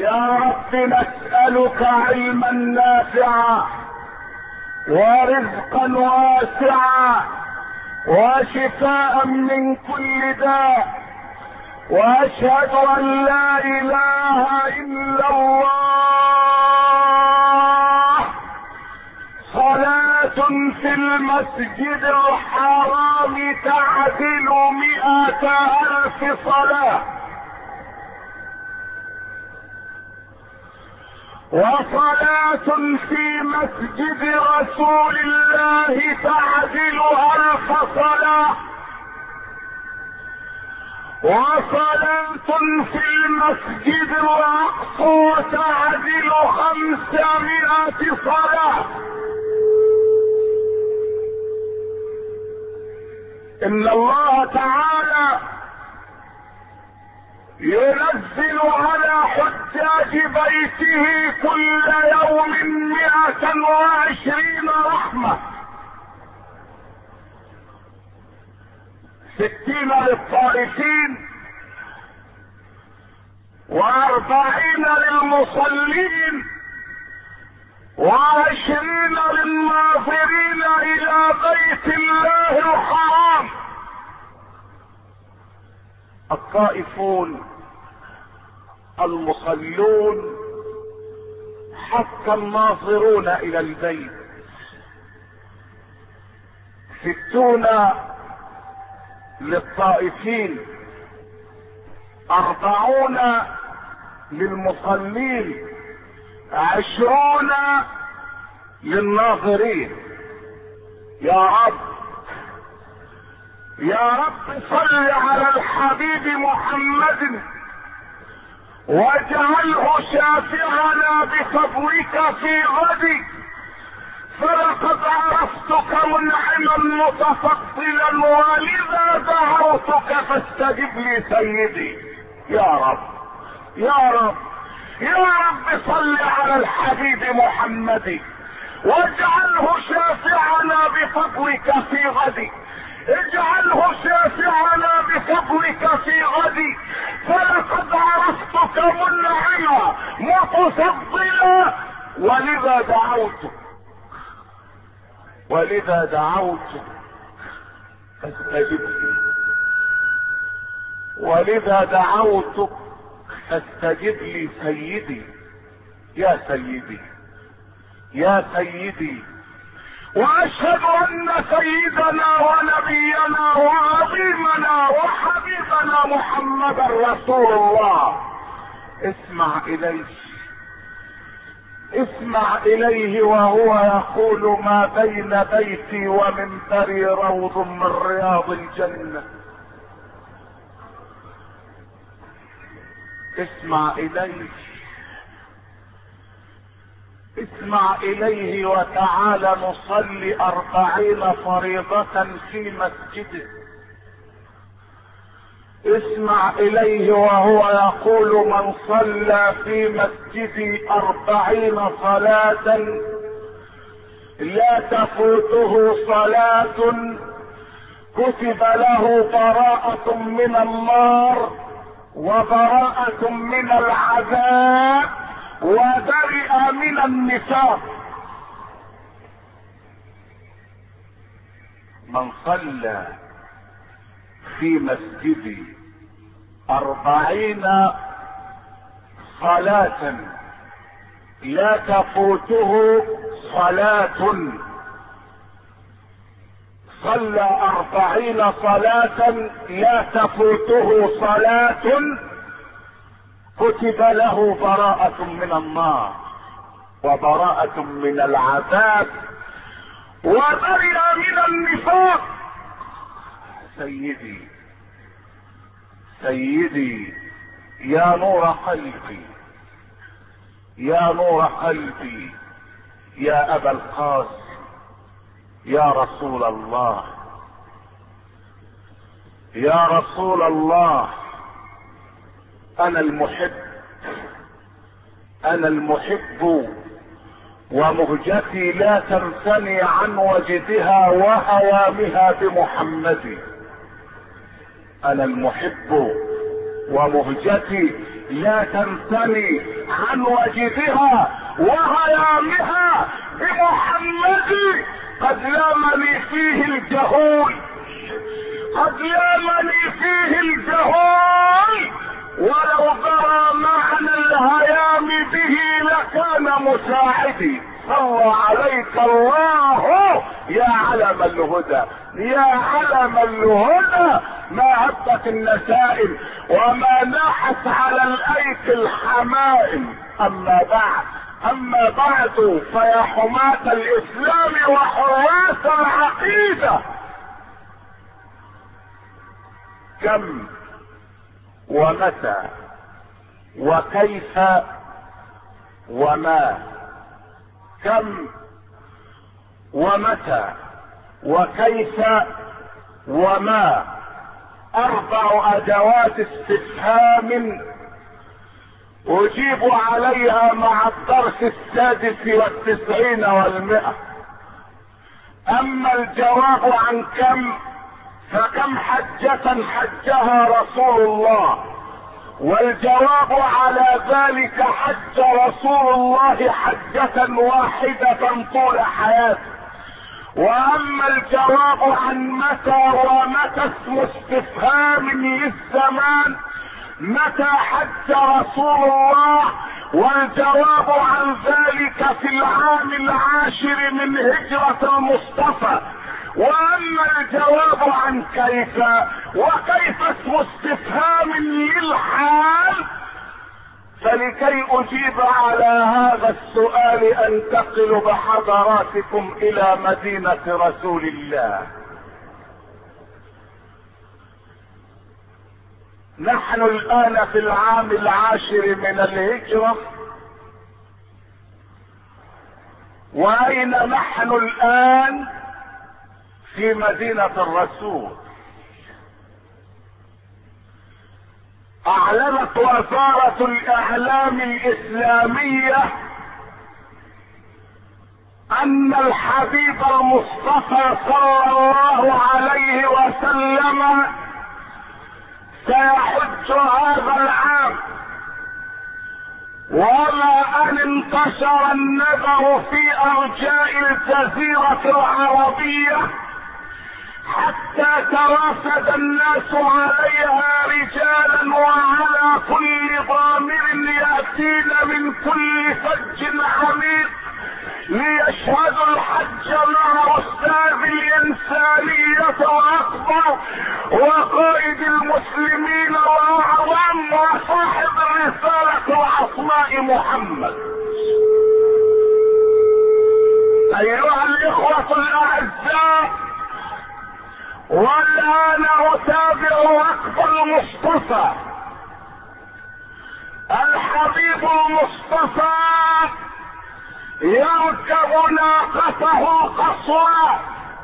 يا رب نسألك علما نافعا ورزقا واسعا وشفاء من كل داء، واشهد ان لا اله الا الله. صلاة في المسجد الحرام تعدل 100,000 صلاة، وصلاة في مسجد رسول الله تعدل 1000 صلاة، وصلاة في المسجد الأقصى تعدل 500 صلاة. إن الله تعالى ينزل على حجاج بيته كل يوم 120 رحمة، 60 للطائفين و40 للمصلين و20 للناظرين الى بيت الله الحرام. الطائفون، المصلون، حتى الناظرون الى البيت. 60 للطائفين، 40 للمصلين، 20 للناظرين. يا رب يا رب صل على الحبيب محمد واجعله شافعنا بفضلك في غد، فلقد عرفتك منعما متفضلا ولذا دعوتك فاستجب لي سيدي. يا رب يا رب يا رب صل على الحبيب محمد واجعله شافعنا بفضلك في غد، اجعله شافعنا بفضلك في غد، فلقد عرفتك منعما متفضلا ولذا دعوتك فاستجب لي، ولذا دعوتك فاستجب لي سيدي. يا سيدي يا سيدي، واشهد ان سيدنا ونبينا وعظيمنا وحبيبنا محمدا رسول الله. اسمع اليه وهو يقول: ما بين بيتي ومنبري روض من رياض الجنة. اسمع اليه وتعال نصلي 40 فريضة في مسجده. اسمع اليه وهو يقول: من صلى في مسجدي 40 صلاة لا تفوته صلاة كتب له براءة من النار وبراءة من العذاب وبرئ من النفاق. من صلى في مسجدي 40 صلاة لا تفوته صلاة، صلى 40 صلاة لا تفوته صلاة كتب له براءة من النار وبراءة من العذاب وبرئ من النفاق. سيدي يا نور قلبي، يا نور قلبي، يا ابا القاسم، يا رسول الله، يا رسول الله. انا المحب ومهجتي لا تنثني عن وجدها وهوامها بمحمد. انا المحب ومهجتي لا تنثني عن وجدها وهيامها بمحمد قد لامني فيه الجهول، قد لامني فيه الجهول، ولو درى معنى الهيام به لكان مساعدي. صلى عليك الله يا علم الهدى، يا علم الهدى، ما هبت النسائم وما ناحت على الايك الحمائم. اما بعد فيا حماة الاسلام وحراس العقيدة، كم ومتى وكيف وما، كم ومتى وكيف وما، 4 ادوات استفهام اجيب عليها مع الدرس 96 و100. اما الجواب عن كم فكم حجة حجها رسول الله، والجواب على ذلك حج رسول الله حجة واحدة طول حياته. واما الجواب عن متى ومتى اسم استفهام للزمان، متى حج رسول الله، والجواب عن ذلك في العام 10 من هجرة المصطفى. واما الجواب عن كيف وكيف اسم استفهام للحال، فلكي اجيب على هذا السؤال انتقل بحضراتكم الى مدينة رسول الله. نحن الان في العام 10 من الهجرة، واين نحن الان؟ في مدينة الرسول. اعلنت وزارة الاعلام الاسلامية ان الحبيب المصطفى صلى الله عليه وسلم سيحج هذا العام. وما ان انتشر النبأ في ارجاء الجزيرة العربية حتى ترافد الناس عليها رجالا وعلى كل ضامر يأتين من كل فج عميق ليشهدوا الحج مع استاذ الانسانية الاكبر وقائد المسلمين واعظم وصاحب الرسالة العصماء محمد. ايها الاخوة الاعزاء، والان اتابع وقف المصطفى. الحبيب المصطفى يركب ناقته قصوى،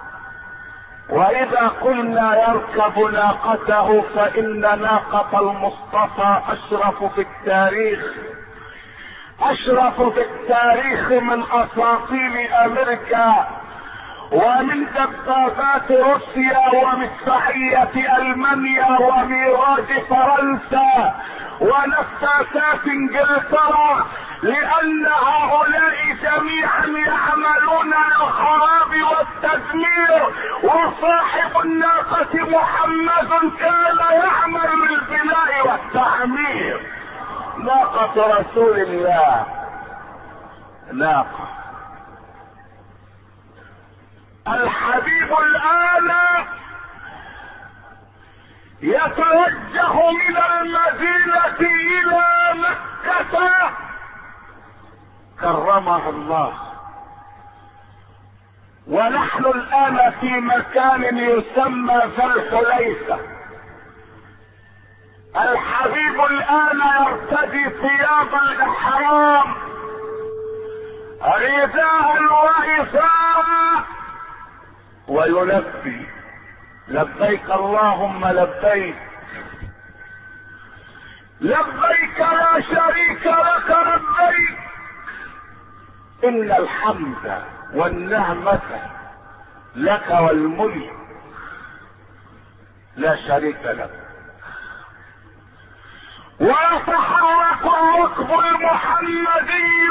واذا قلنا يركب ناقته فان ناقة المصطفى اشرف في التاريخ، اشرف في التاريخ من اساطيل امريكا ومن دبابات روسيا ومدفعية المانيا وميراج فرنسا ونفاثات انجلترا، لان هؤلاء جميعا يعملون للخراب والتدمير، وصاحب الناقة محمد كان يعمل للبناء والتعمير. ناقة رسول الله، ناقة الحبيب الآن يتوجه من المدينة إلى مكة كرمها الله، ونحن الآن في مكان يسمى ذا الحليفة. الحبيب الآن يرتدي ثياب الإحرام رداء وإزارا ويلبي لبيك اللهم لبيك، لبيك لا شريك لك لبيك، ان الحمد والنعمة لك والملك لا شريك لك. ويتحرك الركب المحمدي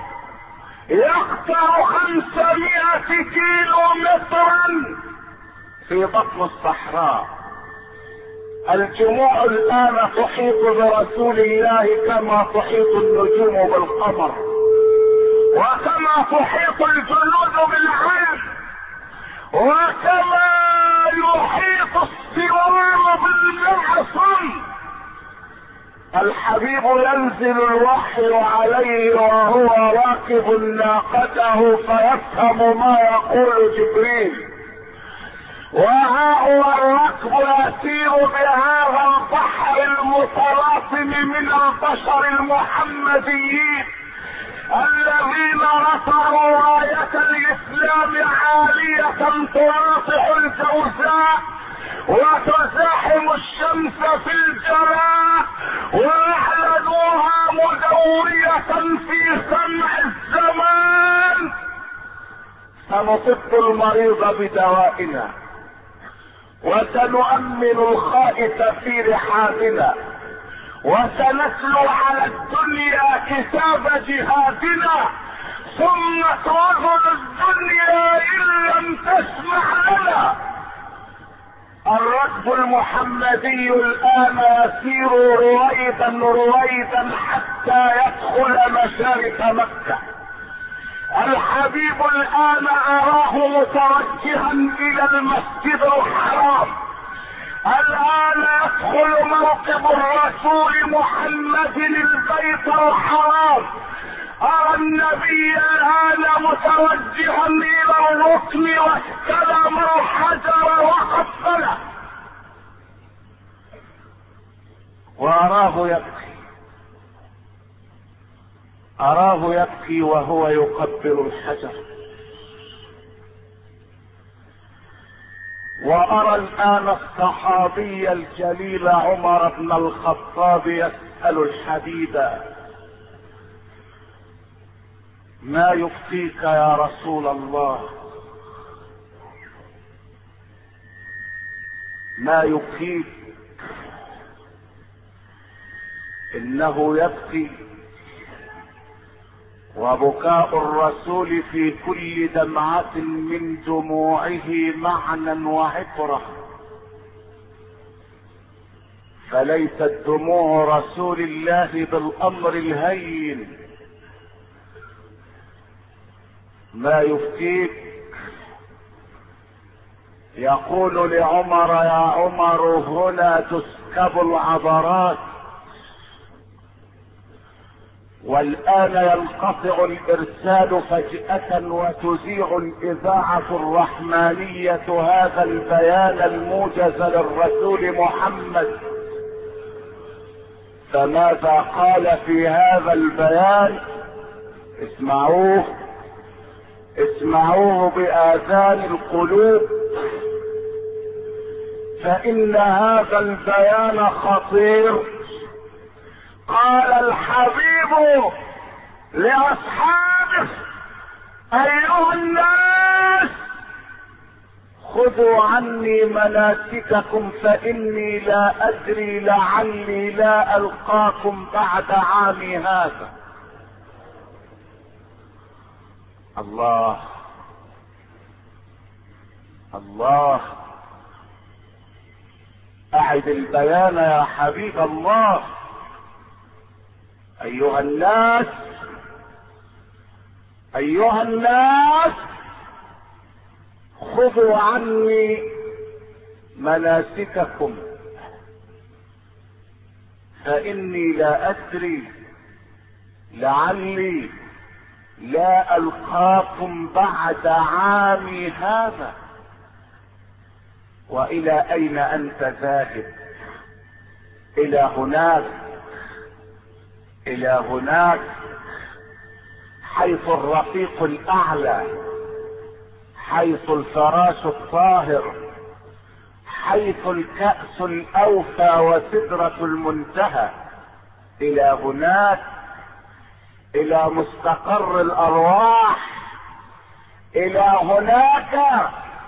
يقطع 500 كيلو مترا في بطن الصحراء. الجموع الآن تحيط برسول الله كما تحيط النجوم بالقمر، وكما تحيط الجنود بالعين، وكما يحيط السوار بالمعصم. الحبيب ينزل الوحي عليه وهو راكب ناقته فيفهم ما يقول جبريل، وها هو الركب يسير بهذا البحر المتلاطم من البشر المحمديين الذين رفعوا راية الاسلام عالية تناطح الجوزاء وتزاحم الشمس في الجراء واعلنوها مدورية في سمع الزمان. سنطب المريض بدوائنا، وسنؤمن الخائف في رحابنا، وسنتلو على الدنيا كتاب جهادنا، ثم تظهر الدنيا ان لم تسمح لنا. الركب المحمدي الان يسير رويدا حتى يدخل مشارف مكة. الحبيب الان اراه متوجها الى المسجد الحرام، الان يدخل موكب الرسول محمد البيت الحرام. ارى النبي الان متوجها الى الركن واستلم الحجر وقبله، أراه يبكي وهو يقبل الحجر. وأرى الآن الصحابي الجليل عمر بن الخطاب يسأل الحبيب: ما يبكيك يا رسول الله؟ ما يبكيك؟ إنه يبكي، وبكاء الرسول في كل دمعة من دموعه معنى وعبرة، فليست دموع رسول الله بالأمر الهين. ما يبكيك؟ يقول لعمر: يا عمر هنا تسكب العبرات، والآن ينقطع الإرسال فجأة وتذيع الإذاعة الرحمانية هذا البيان الموجز للرسول محمد. فماذا قال في هذا البيان؟ اسمعوه بآذان القلوب، فإن هذا البيان خطير. قال الحبيب لأصحابه: أيها الناس، خذوا عني مناسككم فإني لا أدري لعلي لا ألقاكم بعد عامي هذا. الله الله، أعد البيان يا حبيب الله. أيها الناس، خذوا عني مناسككم فإني لا أدري لعلي لا ألقاكم بعد عامي هذا. وإلى أين أنت ذاهب؟ إلى هناك حيث الرفيق الأعلى، حيث الفراش الطاهر، حيث الكأس الأوفى وسدرة المنتهى. إلى هناك، إلى مستقر الأرواح، إلى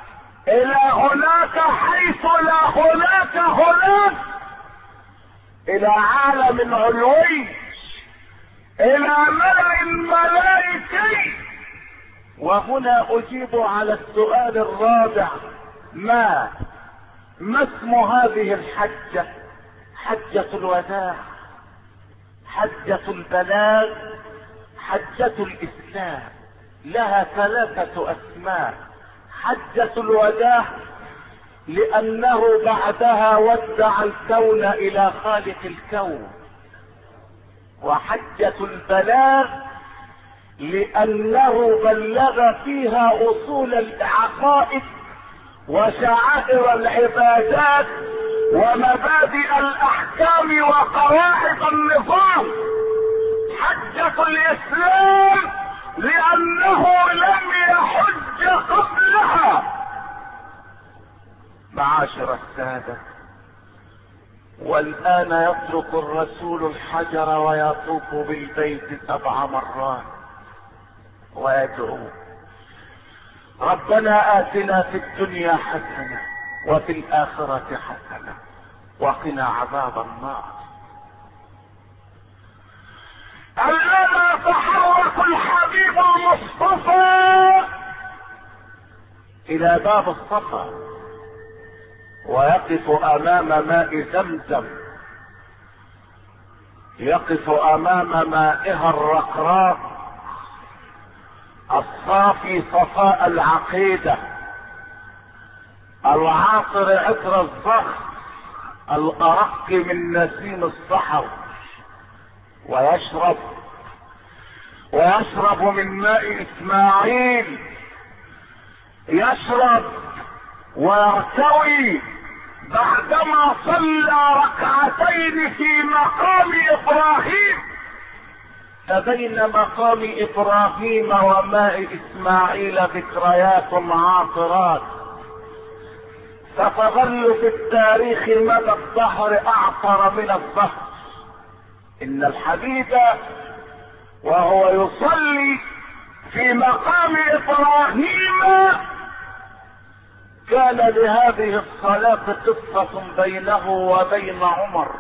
هناك حيث لا هناك، الى عالم علوي، الى ملأ الملائكي. وهنا اجيب على السؤال الرابع: ما اسم هذه الحجة؟ حجة الوداع، حجة البلاغ، حجة الاسلام. لها 3 اسماء. حجة الوداع لانه بعدها ودع الكون الى خالق الكون. وحجة البلاغ لانه بلغ فيها اصول العقائد وشعائر العبادات ومبادئ الاحكام وقواعد النظام. حجة الاسلام لانه لم يحج قبلها. معاشر السادة، والآن يترك الرسول الحجر ويطوف بالبيت 7 مرات ويدعو: ربنا آتنا في الدنيا حسنة وفي الآخرة حسنة وقنا عذاب النار. الآن يتحرك الحبيب المصطفى إلى باب الصفا ويقف امام ماء زمزم، يقف امام مائها الرقراق الصافي صفاء العقيدة العاطر عطر الزخر الارق من نسيم الصحر، ويشرب من ماء اسماعيل، يشرب ويرتوي بعدما صلى ركعتين في مقام ابراهيم. فبين مقام ابراهيم وماء اسماعيل ذكريات عاطرات ستظل في التاريخ مدى الدهر اعطر من الزهر. ان الحبيب وهو يصلي في مقام ابراهيم كان لهذه الصلاة قصة بينه وبين عمر.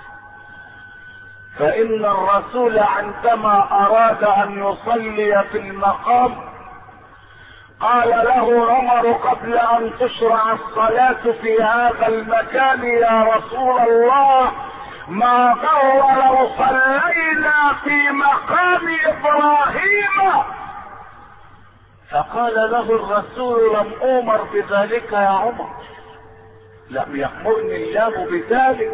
فإن الرسول عندما أراد أن يصلي في المقام قال له عمر قبل أن تشرع الصلاة في هذا المكان: يا رسول الله، ما ضر لو صلينا في مقام إبراهيم. فقال له الرسول: لم أؤمر بذلك يا عمر، لم يأمرني الله بذلك،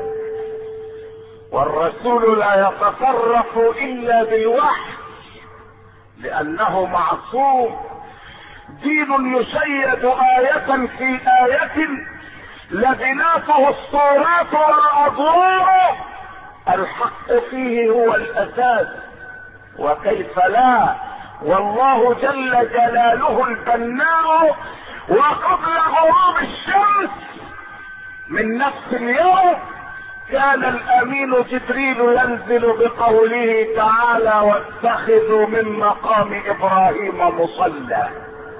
والرسول لا يتصرف إلا بالوحي لأنه معصوم. دين يشيد آية في آية لبناته الصورات والأضرار، الحق فيه هو الأساس، وكيف لا، والله جل جلاله البناء. وقبل غروب الشمس من نفس اليوم كان الامين جبريل ينزل بقوله تعالى: واتخذوا من مقام ابراهيم مصلى.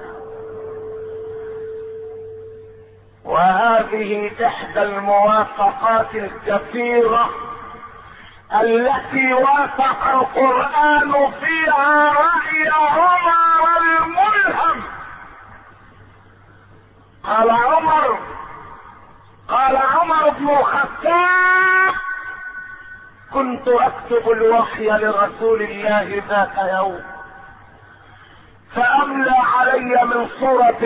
وهذه احدى الموافقات الكثيرة التي وافق القرآن فيها رأي عمر الملهم. قال عمر بن الخطاب: كنت اكتب الوحي لرسول الله ذات يوم فاملى علي من سورة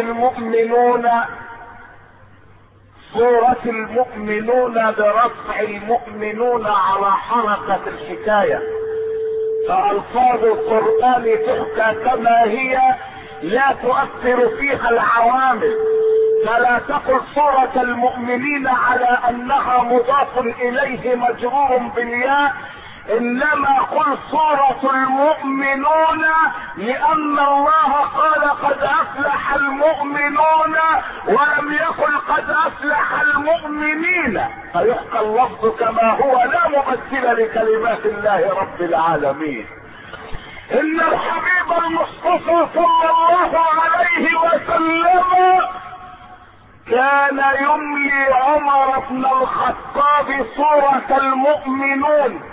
المؤمنون برفع المؤمنون على حركة الحكاية، فألفاظ القرآن تحكى كما هي لا تؤثر فيها العوامل. فلا تقل سورة المؤمنين على انها مضاف اليه مجرور بالياء، انما قل سورة المؤمنون لان الله قال قد افلح المؤمنون ولم يقل قد افلح المؤمنين، فيحكى اللفظ كما هو لا مبدل لكلمات الله رب العالمين. ان الحبيب المصطفى صلى الله عليه وسلم كان يملي عمر بن الخطاب سورة المؤمنون،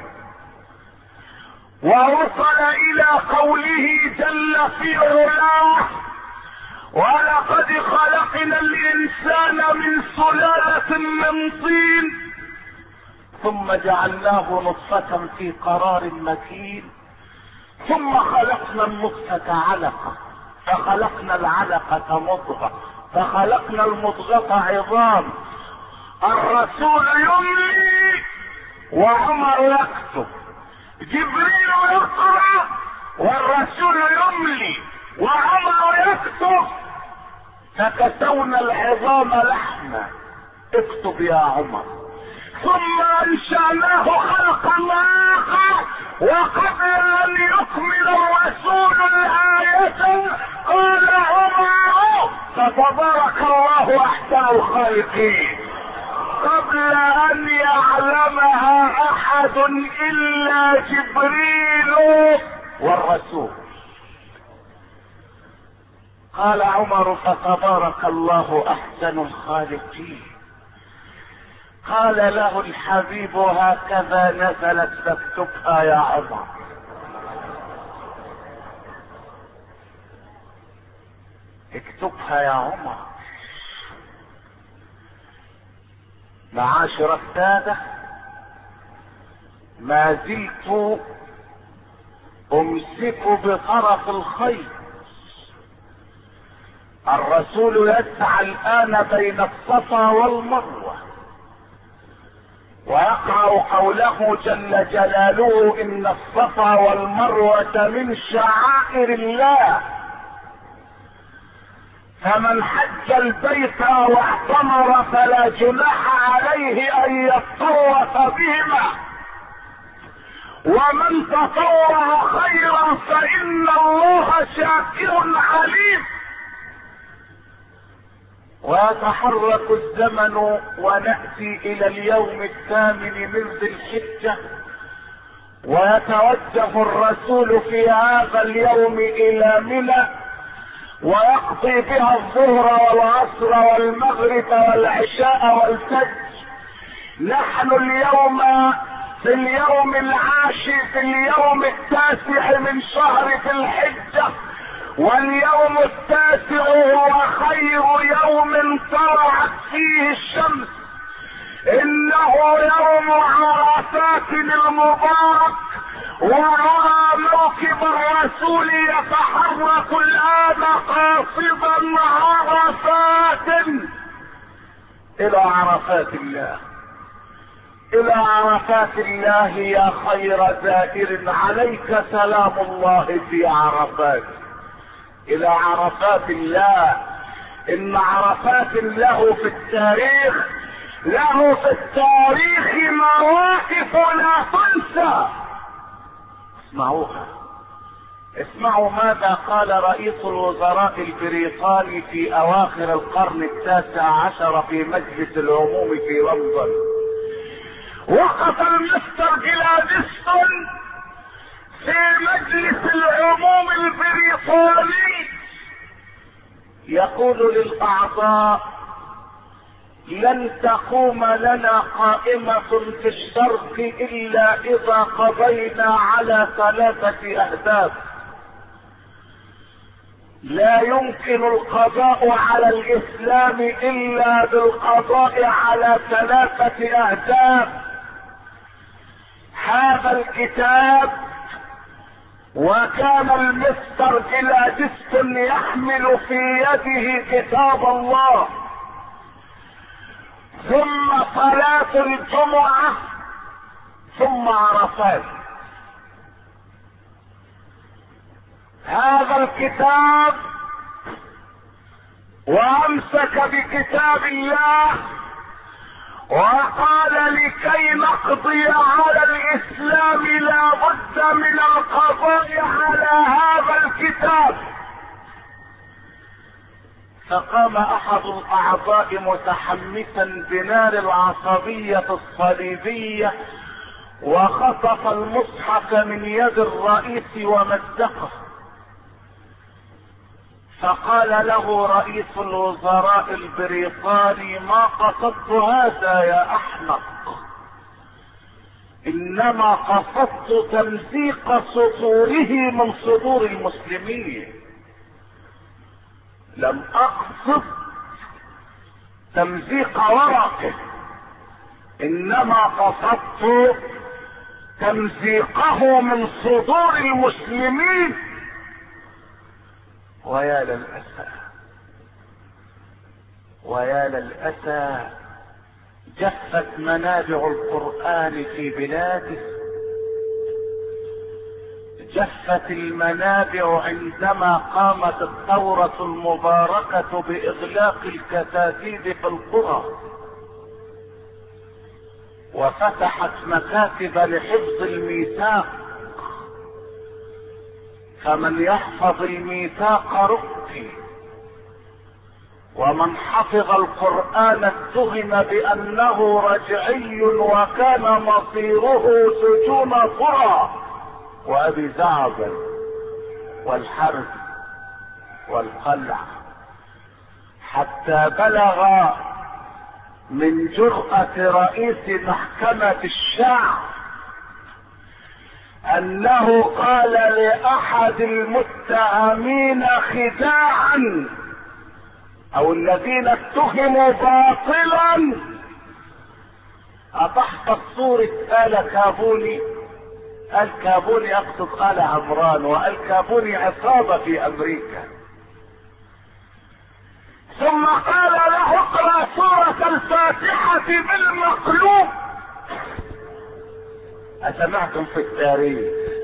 ووصل الى قوله جل في علاه: ولقد خلقنا الانسان من سلالة من طين ثم جعلناه نطفة في قرار مكين ثم خلقنا النطفة علقة فخلقنا العلقة مضغة فخلقنا المضغة عظام. الرسول يملي وعمر يكتب، جبريل يقرأ والرسول يملي وعمر يكتب، فكسونا العظام لحما، اكتب يا عمر. ثم انشأناه خلقا آخر، وقبل ان يكمل الرسول الآية قال عمر: فتبارك الله احسن الخالقين، قبل ان يعلمها احد الا جبريل والرسول. قال عمر: فتبارك الله احسن الخالقين. قال له الحبيب: هكذا نزلت، فاكتبها يا عمر. اكتبها يا عمر. معاشر السادة، ما زلت امسك بطرف الخيط. الرسول يسعى الان بين الصفا والمروة، ويقرأ قوله جل جلاله: ان الصفا والمروة من شعائر الله، فمن حج البيت او اعتمر فلا جناح عليه ان يطوف بهما، ومن تطوع خيرا فان الله شاكر عليم. ويتحرك الزمن ونأتي الى اليوم الثامن من ذي الحجة، ويتوجه الرسول في هذا اليوم الى منى، ويقضي بها الظهر والعصر والمغرب والعشاء والفجر. نحن اليوم في اليوم العاشر، في اليوم التاسع من شهر ذي الحجة، واليوم التاسع هو خير يوم طلعت فيه الشمس. انه يوم عرفات المبارك، ورأى موكب الرسول يتحرك الآن قاصدا عرفات الى عرفات الله، الى عرفات الله يا خير زائر، عليك سلام الله في عرفات، الى عرفات الله. ان عرفات له في التاريخ، له في التاريخ مواقف لا تنسى. اسمعوها، اسمعوا ماذا قال رئيس الوزراء البريطاني في اواخر القرن التاسع عشر في مجلس العموم في لندن. وقف المستر جلادستون في مجلس العموم البريطاني يقول للاعضاء: لن تقوم لنا قائمة في الشرق الا اذا قضينا على 3 اهداف. لا يمكن القضاء على الاسلام الا بالقضاء على 3 اهداف. هذا الكتاب، وكان المستر جلادستون يحمل في يده كتاب الله، ثم صلاة الجمعة، ثم عرفات. هذا الكتاب، وامسك بكتاب الله وقال: لكي نقضي على الاسلام لا بد من القضاء على هذا الكتاب. فقام احد الاعضاء متحمسا بنار العصبية الصليبية، وخطف المصحف من يد الرئيس ومزقه، فقال له رئيس الوزراء البريطاني: ما قصدت هذا يا احمق، انما قصدت تمزيق صدوره من صدور المسلمين، لم اقصد تمزيق ورقه، انما قصدت تمزيقه من صدور المسلمين. ويا للأسى، ويا للأسى، جفت منابع القرآن في بلاده، جفت المنابع عندما قامت الثورة المباركة بإغلاق الكتاتيب في القرى وفتحت مكاتب لحفظ الميثاق، فمن يحفظ الميثاق رقي، ومن حفظ القرآن اتهم بأنه رجعي وكان مصيره سجون قرى وأبي زعبل والحرب والقلع، حتى بلغ من جرأة رئيس محكمة الشعب انه قال لاحد المتهمين خداعا او الذين اتهموا باطلا: اتحفظ صورة آل كابوني؟ آل كابوني يقصد آل عمران، وآل كابوني عصابة في امريكا. ثم قال له: اقرأ سورة الفاتحة بالمقلوب. أسمعتم في التاريخ،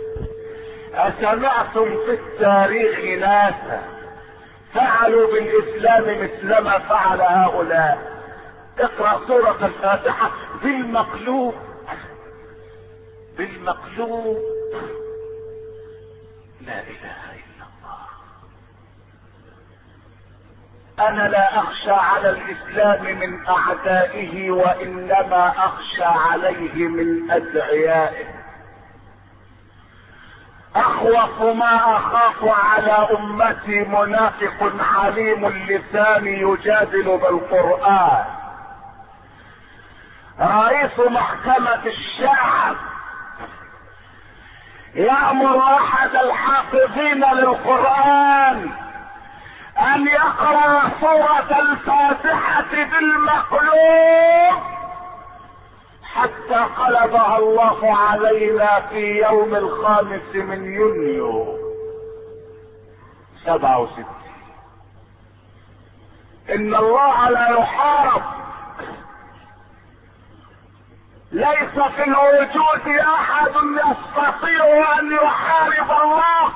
أسمعتم في التاريخ ناسا فعلوا بالإسلام مثلما فعل هؤلاء؟ اقرأ سورة الفاتحة بالمقلوب، بالمقلوب. لا إله إلا الله. أنا لا أخشى على الإسلام من أعدائه، وإنما أخشى عليه من أدعيائه. أخوف ما أخاف على أمتي منافق عليم اللسان يجادل بالقرآن، رئيس محكمة الشعب يأمر أحد الحافظين للقرآن ان يقرأ سورة الفاتحة بالمقلوب حتى قلبها الله علينا في يوم 5 من يونيو 67. ان الله لا يحارب، ليس في الوجود احد يستطيع ان يحارب الله.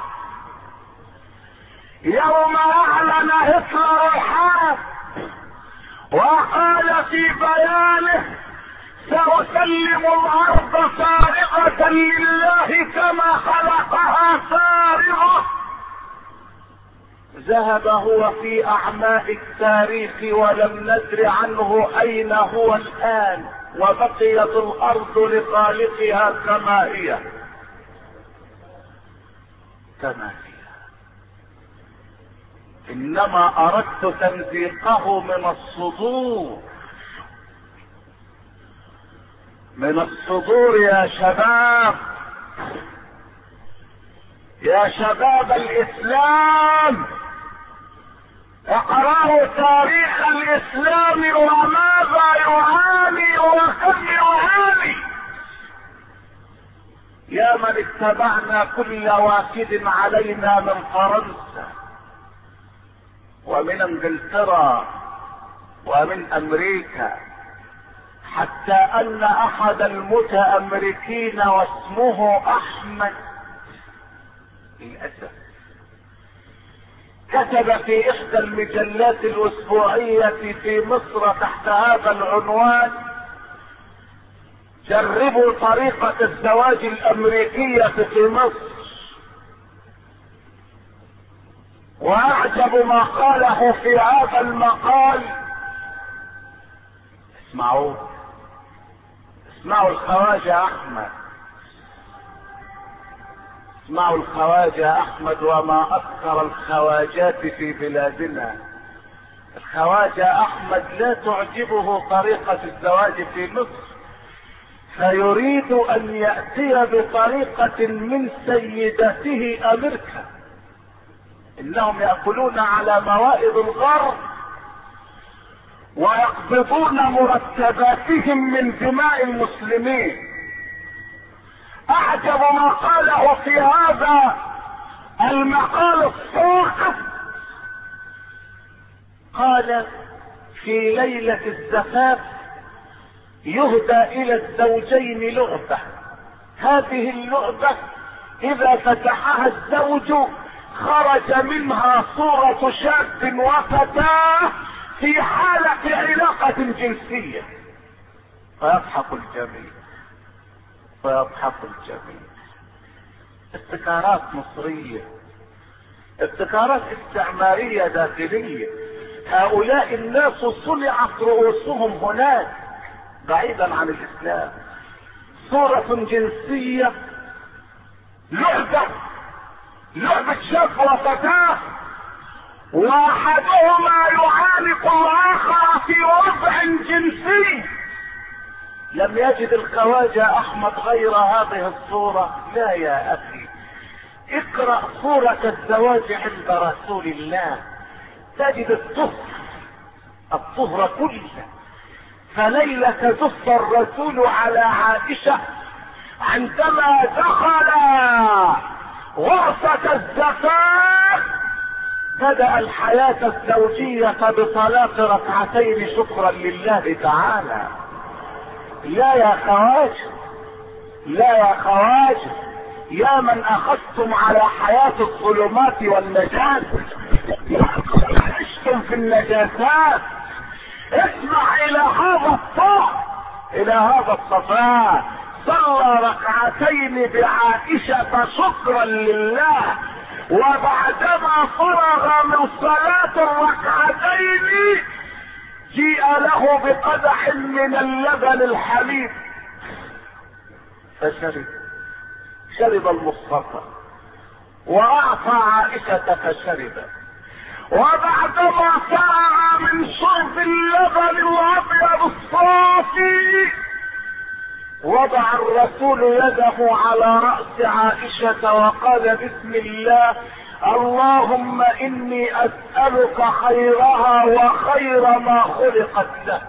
يوم اعلن هتلر الحرب وقال في بيانه: سأسلم الارض فارغة لله كما خلقها فارغة. ذهب هو في اعماق التاريخ ولم ندر عنه اين هو الان، وبقيت الارض لخالقها كما هي كما هي. انما اردت تمزيقه من الصدور، من الصدور يا شباب، يا شباب الاسلام. اقرأوا تاريخ الاسلام وماذا يعاني وكم يعاني. يا من اتبعنا كل واكد علينا من فرنسا ومن انجلترا ومن امريكا، حتى ان احد المتامركين واسمه احمد للاسف كتب في احدى المجلات الاسبوعية في مصر تحت هذا العنوان: جربوا طريقة الزواج الامريكية في مصر. واعجب ما قاله في هذا المقال، اسمعوا الخواجة احمد اسمعوا الخواجة احمد وما اكثر الخواجات في بلادنا. الخواجة احمد لا تعجبه طريقة الزواج في مصر، فيريد ان يأتي بطريقة من سيدته امريكا. انهم يأكلون على موائد الغرب ويقبضون مرتباتهم من دماء المسلمين. اعجب ما قاله في هذا المقال الساقط، قال في ليلة الزفاف يهدى الى الزوجين لعبة، هذه اللعبة اذا فتحها الزوج خرج منها صورة شاب وفتاة في حالة علاقة جنسية، فيضحك الجميع ويضحك الجميع. ابتكارات مصرية، ابتكارات استعمارية داخلية. هؤلاء الناس صلعت رؤوسهم هناك بعيدا عن الاسلام. صورة جنسية، لعبة شاب وفتاة، واحدهما يعانق الاخر في وضع جنسي. لم يجد الخواجة احمد غير هذه الصورة. لا يا اخي، اقرأ صورة الزواج عند رسول الله تجد الطهر كله. فليلة زف الرسول على عائشة عندما دخل غرفة الزفاف بدأ الحياة الزوجية بصلاة ركعتين شكرا لله تعالى. لا يا خواجة، لا يا خواجة، يا من اخذتم على حياة الظلمات والنجاة، عشتم في النجاسات، اسمع الى هذا الطاعة، الى هذا الصفاء. صلى ركعتين بعائشة شكرا لله، وبعدما فرغ من صلاة الركعتين جيء له بقدح من اللبن الحليب شرب المصطفى واعطى عائشة فشربت. وبعدما فرغ من شرب اللبن الابيض الصافي وضع الرسول يده على رأس عائشة وقال بسم الله اللهم اني اسألك خيرها وخير ما خلقت له.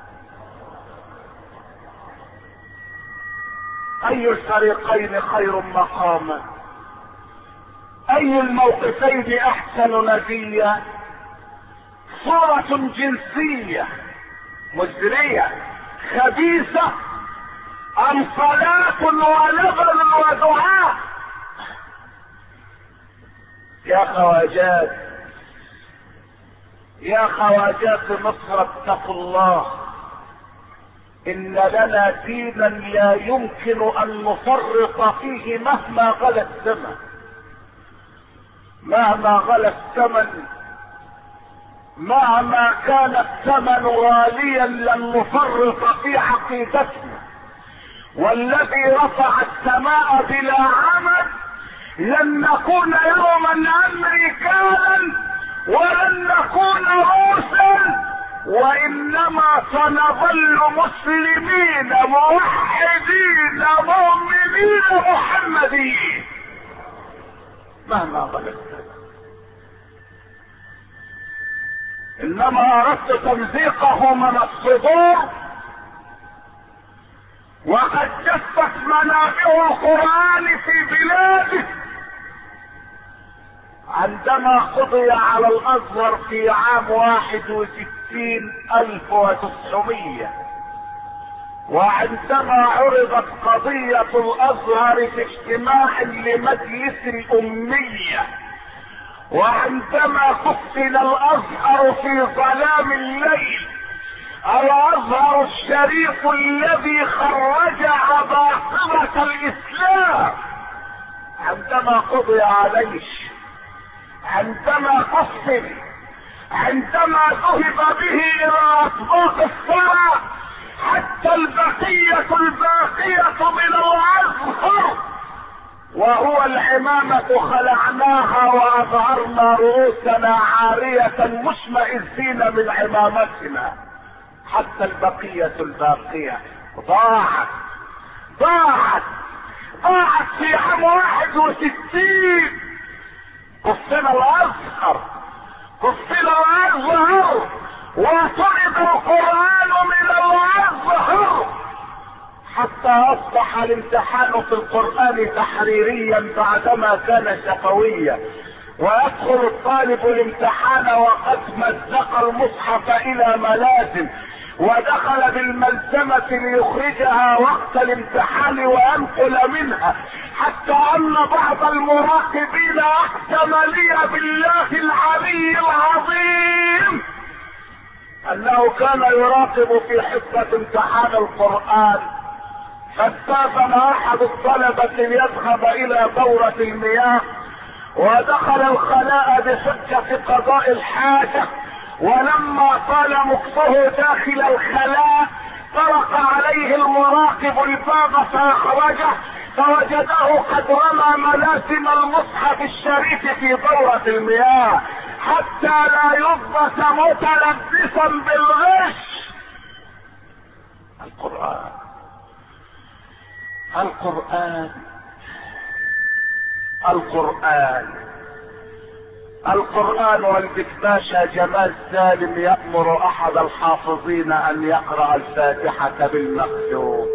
اي الفريقين خير مقاما؟ اي الموقفين احسن نديا؟ صورة جنسية مزرية خبيثة ام صلاة ولبن ودعاء؟ يا خواجات، يا خواجات مصر اتقوا الله. ان لنا دينا لا يمكن ان نفرط فيه مهما غلا الثمن، مهما غلا الثمن، مهما كان الثمن غاليا لن نفرط في عقيدتنا. والذي رفع السماء بلا عمد لن نكون يوما امريكانا ولن نكون روسا، وانما سنظل مسلمين موحدين مؤمنين محمديين مهما غلبت. انما اردت تمزيقه من الصدور، وقد جفت منابع القرآن في بلاده عندما قضي على الازهر في عام 61,900، وعندما عرضت قضية الازهر في اجتماع لمجلس الامية، وعندما كفن الازهر في ظلام الليل، الازهر الشريف الذي خرج عباقرة الاسلام، عندما قضي عليه، عندما كفن، عندما ذهب به الى اطباق الثرى، حتى البقية الباقية من الازهر وهو العمامة خلعناها واظهرنا رؤوسنا عارية مشمئزين من عمامتنا، حتى البقية الباقية ضاعت في عام 61. كفنا الازهر وطرد القرآن من الازهر، حتى اصبح الامتحان في القرآن تحريريا بعدما كان شفويا، ويدخل الطالب الامتحان وقد مزق المصحف الى ملازم، ودخل بالملزمة ليخرجها وقت الامتحان وينقل منها، حتى ان بعض المراقبين اقسم لي بالله العلي العظيم انه كان يراقب في حصة امتحان القرآن، فاستاذن احد الطلبة ليذهب الى دورة المياه، ودخل الخلاء بحجة قضاء الحاجة، ولما طال مكثه داخل الخلاء طرق عليه المراقب الباب فاخرجه، فوجده قد رمى ملازم المصحف الشريف في دورة المياه حتى لا يضبط متلبسا بالغش. القرآن والدكباشا جمال سالم يأمر احد الحافظين ان يقرأ الفاتحة بالمكتوب.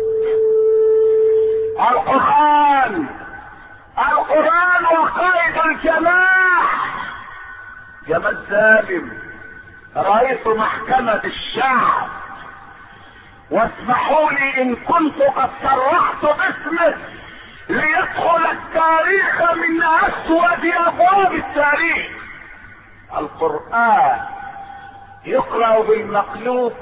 القرآن وقائد الجماح جمال سالم رئيس محكمة الشعب، واسمحوا لي ان كنت قد صرحت باسمه ليدخل التاريخ من اسود ابواب التاريخ. القرآن يقرأ بالمقلوب،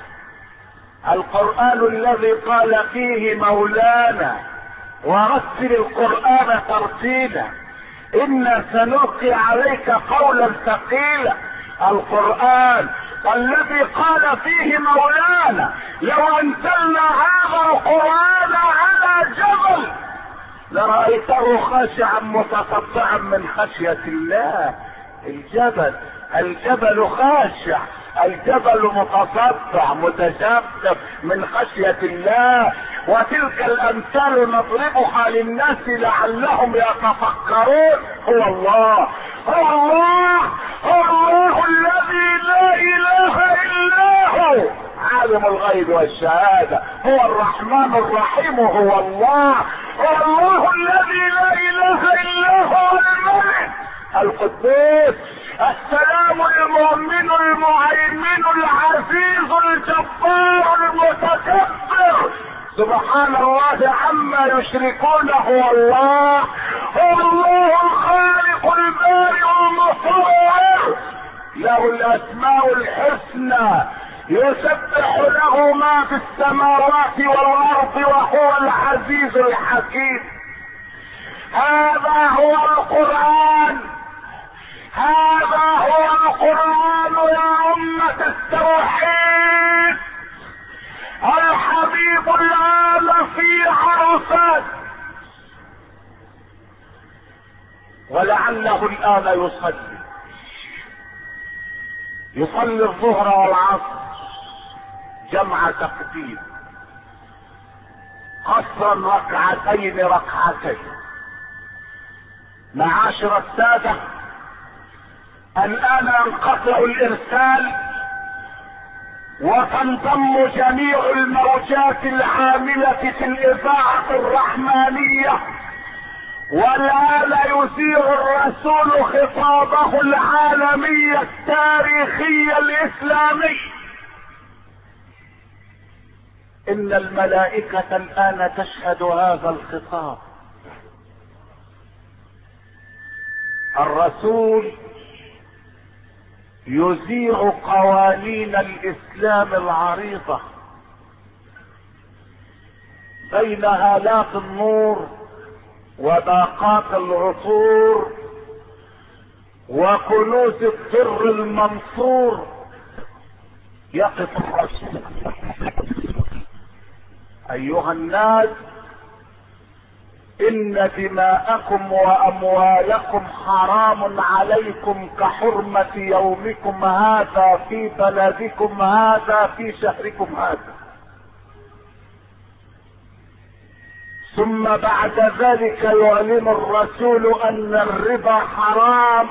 القرآن الذي قال فيه مولانا ورتل القرآن ترتيلا إنا سنلقي عليك قولا ثقيلا. القرآن الذي قال فيه مولانا لو انزلنا هذا القرآن على جبل لرأيته خاشعا متصدعا من خشية الله. الجبل خاشع، الجبل متصدع متشبث من خشية الله. وتلك الامثال نضربها للناس لعلهم يتفكرون. هو الله الذي لا اله الا هو عالم الغيب والشهادة، هو الرحمن الرحيم، هو الله الذي لا اله الا هو الملك القدوس السلام المؤمن المهيمن العزيز الجبار المتكبر سبحان الله عما يشركون. هو الله الخالق البارئ المصور، له الاسماء الحسنى، يسبح له ما في السماوات والارض وهو العزيز الحكيم. هذا هو القرآن يا أمة التوحيد. الحبيب الآن في عرفات، ولعله الآن يصلي الظهر والعصر جمع تقديم، قصرا ركعتين معاشر السادة. الآن ينقطع الإرسال وتنضم جميع الموجات العاملة في الإذاعة الرحمانية، والآن يذيع الرسول خطابه العالمي التاريخي الإسلامي. إن الملائكة الآن تشهد هذا الخطاب. الرسول يذيع قوانين الإسلام العريضة، بين هالات النور وباقات العطور وكنوز السر المنصور. يقف الرسول: أيها الناس ان دماءكم واموالكم حرام عليكم كحرمة يومكم هذا في بلدكم هذا في شهركم هذا. ثم بعد ذلك يعلن الرسول ان الربا حرام،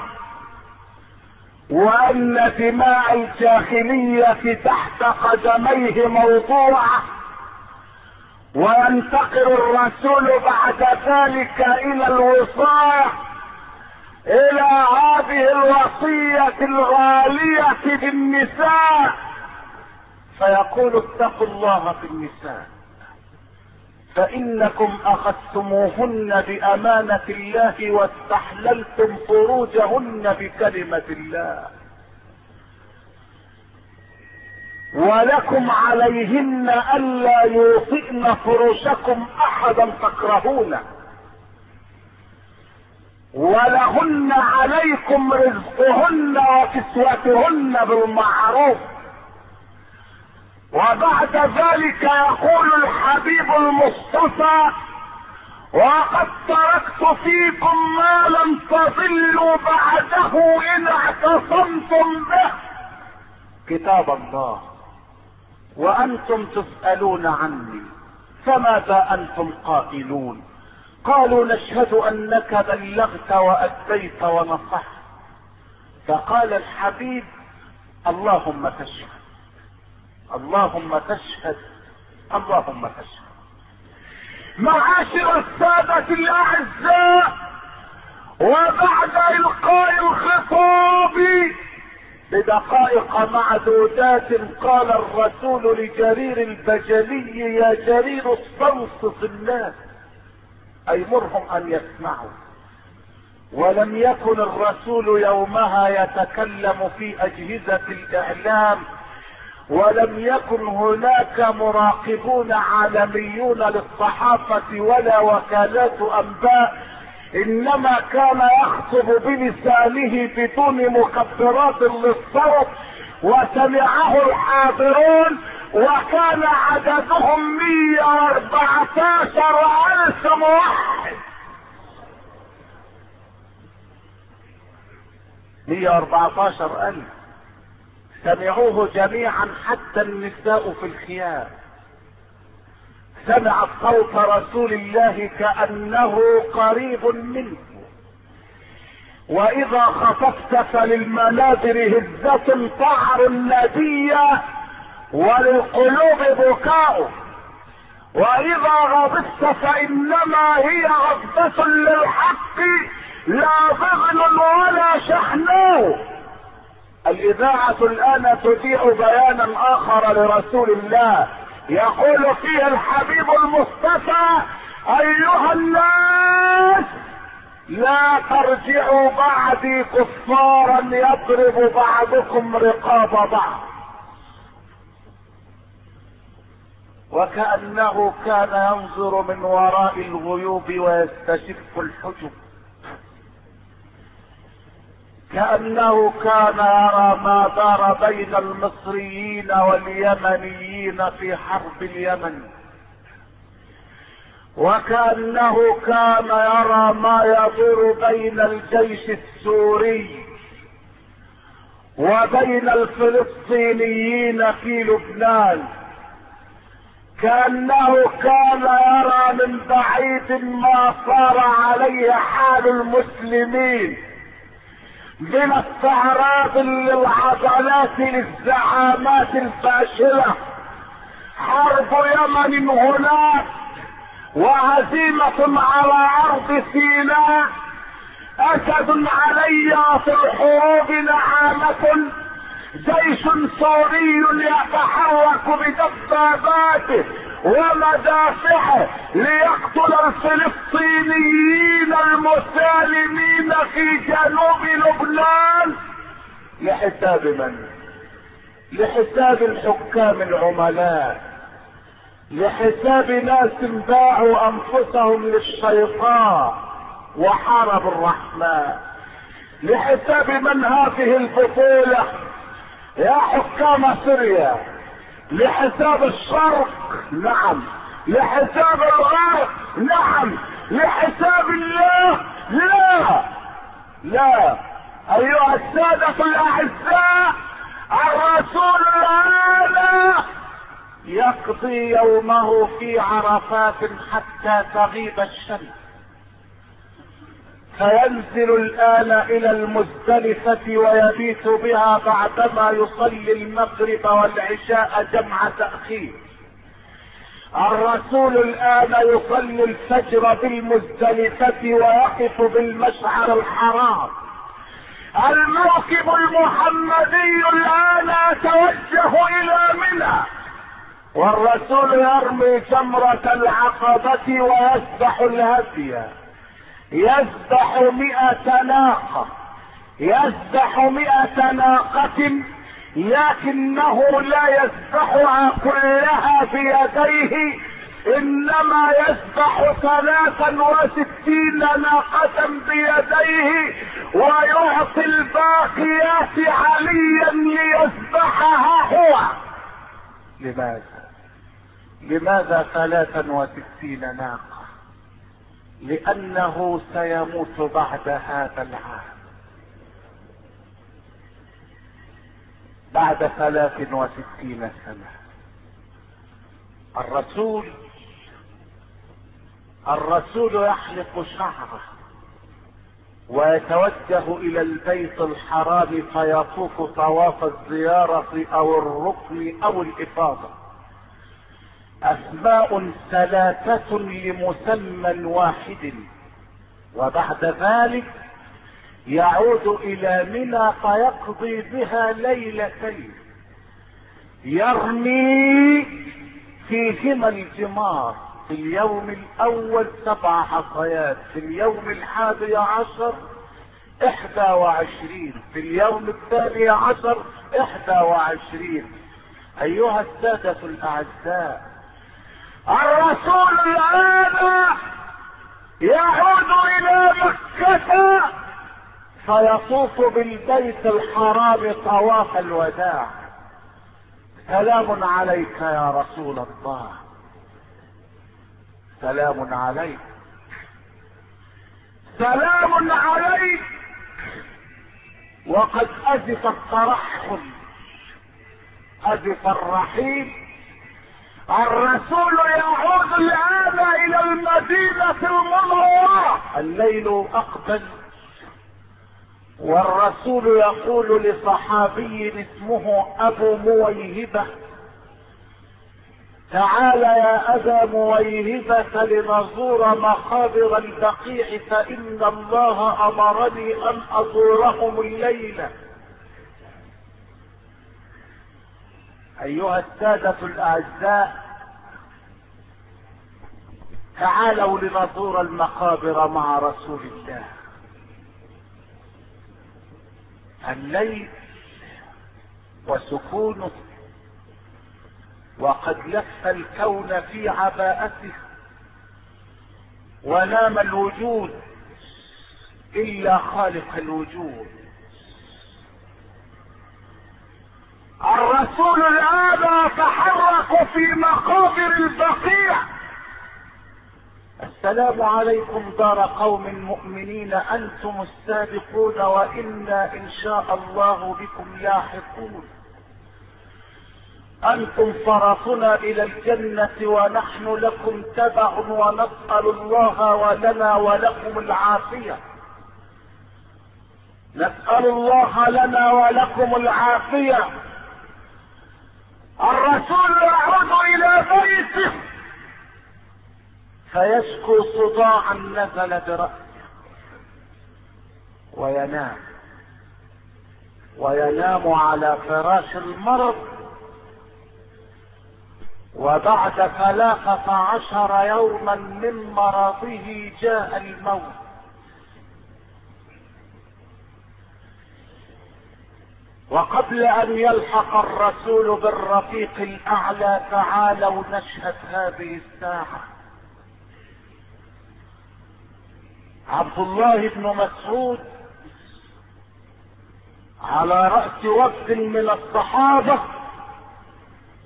وان دماء الجاهلية تحت قدميه موضوعة، وينتقل الرسول بعد ذلك الى الوصاية، الى هذه الوصية الغالية بالنساء، فيقول اتقوا الله في النساء فانكم اخذتموهن بامانة الله واستحللتم فروجهن بكلمة الله، ولكم عليهن الا يوطئن فرشكم احدا تكرهونه، ولهن عليكم رزقهن وكسوتهن بالمعروف. وبعد ذلك يقول الحبيب المصطفى وقد تركت فيكم ما لم تضلوا بعده ان اعتصمتم به، كتاب الله، وانتم تسألون عني فماذا انتم قائلون؟ قالوا نشهد انك بلغت واديت ونصحت. فقال الحبيب اللهم تشهد، اللهم تشهد، اللهم تشهد. معاشر السادة الاعزاء، وبعد القاء الخطاب بدقائق معدودات قال الرسول لجرير البجلي يا جرير استنصت الناس، اي مرهم ان يسمعوا. ولم يكن الرسول يومها يتكلم في اجهزة الاعلام، ولم يكن هناك مراقبون عالميون للصحافة ولا وكالات انباء، انما كان يخطب بلسانه بدون مكبرات للصوت، وسمعه الحاضرون، وكان عددهم 114,000 موحد. 114,000 سمعوه جميعا حتى النساء في الخيام. سمعت صوت رسول الله كأنه قريب منه. واذا خطفت فللمنابر هزة تعر النبي وللقلوب بكاؤه، واذا غضبت فانما هي غضبة للحق لا ضغن ولا شحناء. الاذاعة الان تذيع بيانا اخر لرسول الله يقول فيه الحبيب المصطفى ايها الناس لا ترجعوا بعدي كفارا يضرب بعضكم رقاب بعض. وكأنه كان ينظر من وراء الغيوب ويستشف الحجب، كأنه كان يرى ما دار بين المصريين واليمنيين في حرب اليمن، وكأنه كان يرى ما يدور بين الجيش السوري وبين الفلسطينيين في لبنان، كأنه كان يرى من بعيد ما صار عليه حال المسلمين من استعراض للعضلات للزعامات الفاشلة، حرب يمن هناك وهزيمة على ارض سيناء، اسد علي في الحروب نعامة، جيش سوري يتحرك بدباباته ومدافعه ليقتل الفلسطينيين المسالمين في جنوب لبنان. لحساب من؟ لحساب الحكام العملاء، لحساب ناس باعوا انفسهم للشيطان وحاربوا الرحمن. لحساب من هذه البطولة يا حكام سوريا؟ لحساب الشرق؟ نعم. لحساب الغرب؟ نعم. لحساب الله؟ لا لا. ايها السادة الاعزاء، الرسول الآن يقضي يومه في عرفات حتى تغيب الشمس، فينزل الآن الى المزدلفة ويبيت بها بعدما يصلي المغرب والعشاء جمع تأخير. الرسول الآن يصلي الفجر بالمزدلفة ويقف بالمشعر الحرام. الموكب المحمدي الآن يتوجه إلى منى، والرسول يرمي جمرة العقبة ويذبح الهدي. يذبح 100 ناقة، يذبح 100 ناقة، لكنه لا يذبحها كلها بيديه، انما يذبح 63 ناقة بيديه ويعطي الباقيات عليا ليذبحها هو. لماذا 63 ناقة؟ لانه سيموت بعد هذا العام، بعد 63 سنة. الرسول يحلق شعره ويتوجه الى البيت الحرام فيطوف طواف الزيارة او الركن او الافاضة. اسماء 3 لمسمى واحد، وبعد ذلك يعود الى منى فيقضي بها ليلتين، يرمي فيهما الجمار. في اليوم الاول 7 حصيات، في اليوم 11 21، في اليوم 12 21. ايها السادة الاعزاء، الرسول الآن يعود الى مكة فيطوف بالبيت الحرام طواف الوداع. سلام عليك يا رسول الله، سلام عليك، سلام عليك. وقد أزف الترحل، أزف الرحيل. الرسول يعود الآن إلى المدينة المنورة. الليل أقبل، والرسول يقول لصحابي اسمه أبو مويهبة: تعال يا أبا مويهبة لنزور مقابر البقيع، فإن الله أمرني أن أزورهم الليلة. أيها السادة الأعزاء، تعالوا لنزور المقابر مع رسول الله. الليل وسكونه، وقد لف الكون في عباءته، ونام الوجود إلا خالق الوجود. الرسول الآن يتحرك في مقابر البقيع. السلام عليكم دار قوم مؤمنين، أنتم السابقون وإنا إن شاء الله بكم لاحقون. أنتم فرطنا إلى الجنة ونحن لكم تبع، ونسأل الله ولنا ولكم العافية. نسأل الله لنا ولكم العافية. الرسول يعود إلى بيته فيشكو صداعا نزل برأسه وينام على فراش المرض. وبعد 13 يوما من مرضه جاء الموت. وقبل ان يلحق الرسول بالرفيق الاعلى، تعالوا نشهد هذه الساعة. عبد الله بن مسعود على رأس وفد من الصحابة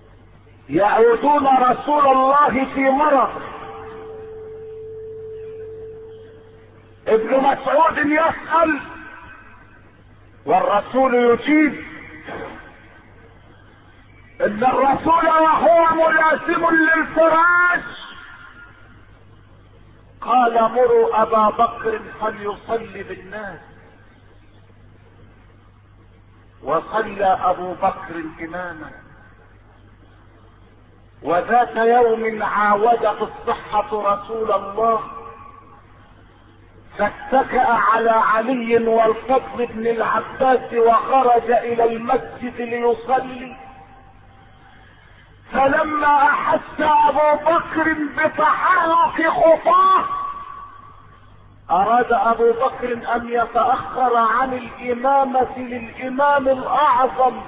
يعودون رسول الله في مرض، ابن مسعود يسأل والرسول يجيب. ان الرسول وهو ملازم للفراش قال مروا ابا بكر فليصلي بالناس، وصلى ابو بكر اماما. وذات يوم عاودت الصحة رسول الله فاتكأ على علي والفضل بن العباس وخرج الى المسجد ليصلي. فلما احس ابو بكر بتحرك خطاه اراد ابو بكر ان يتأخر عن الامامة للامام الاعظم،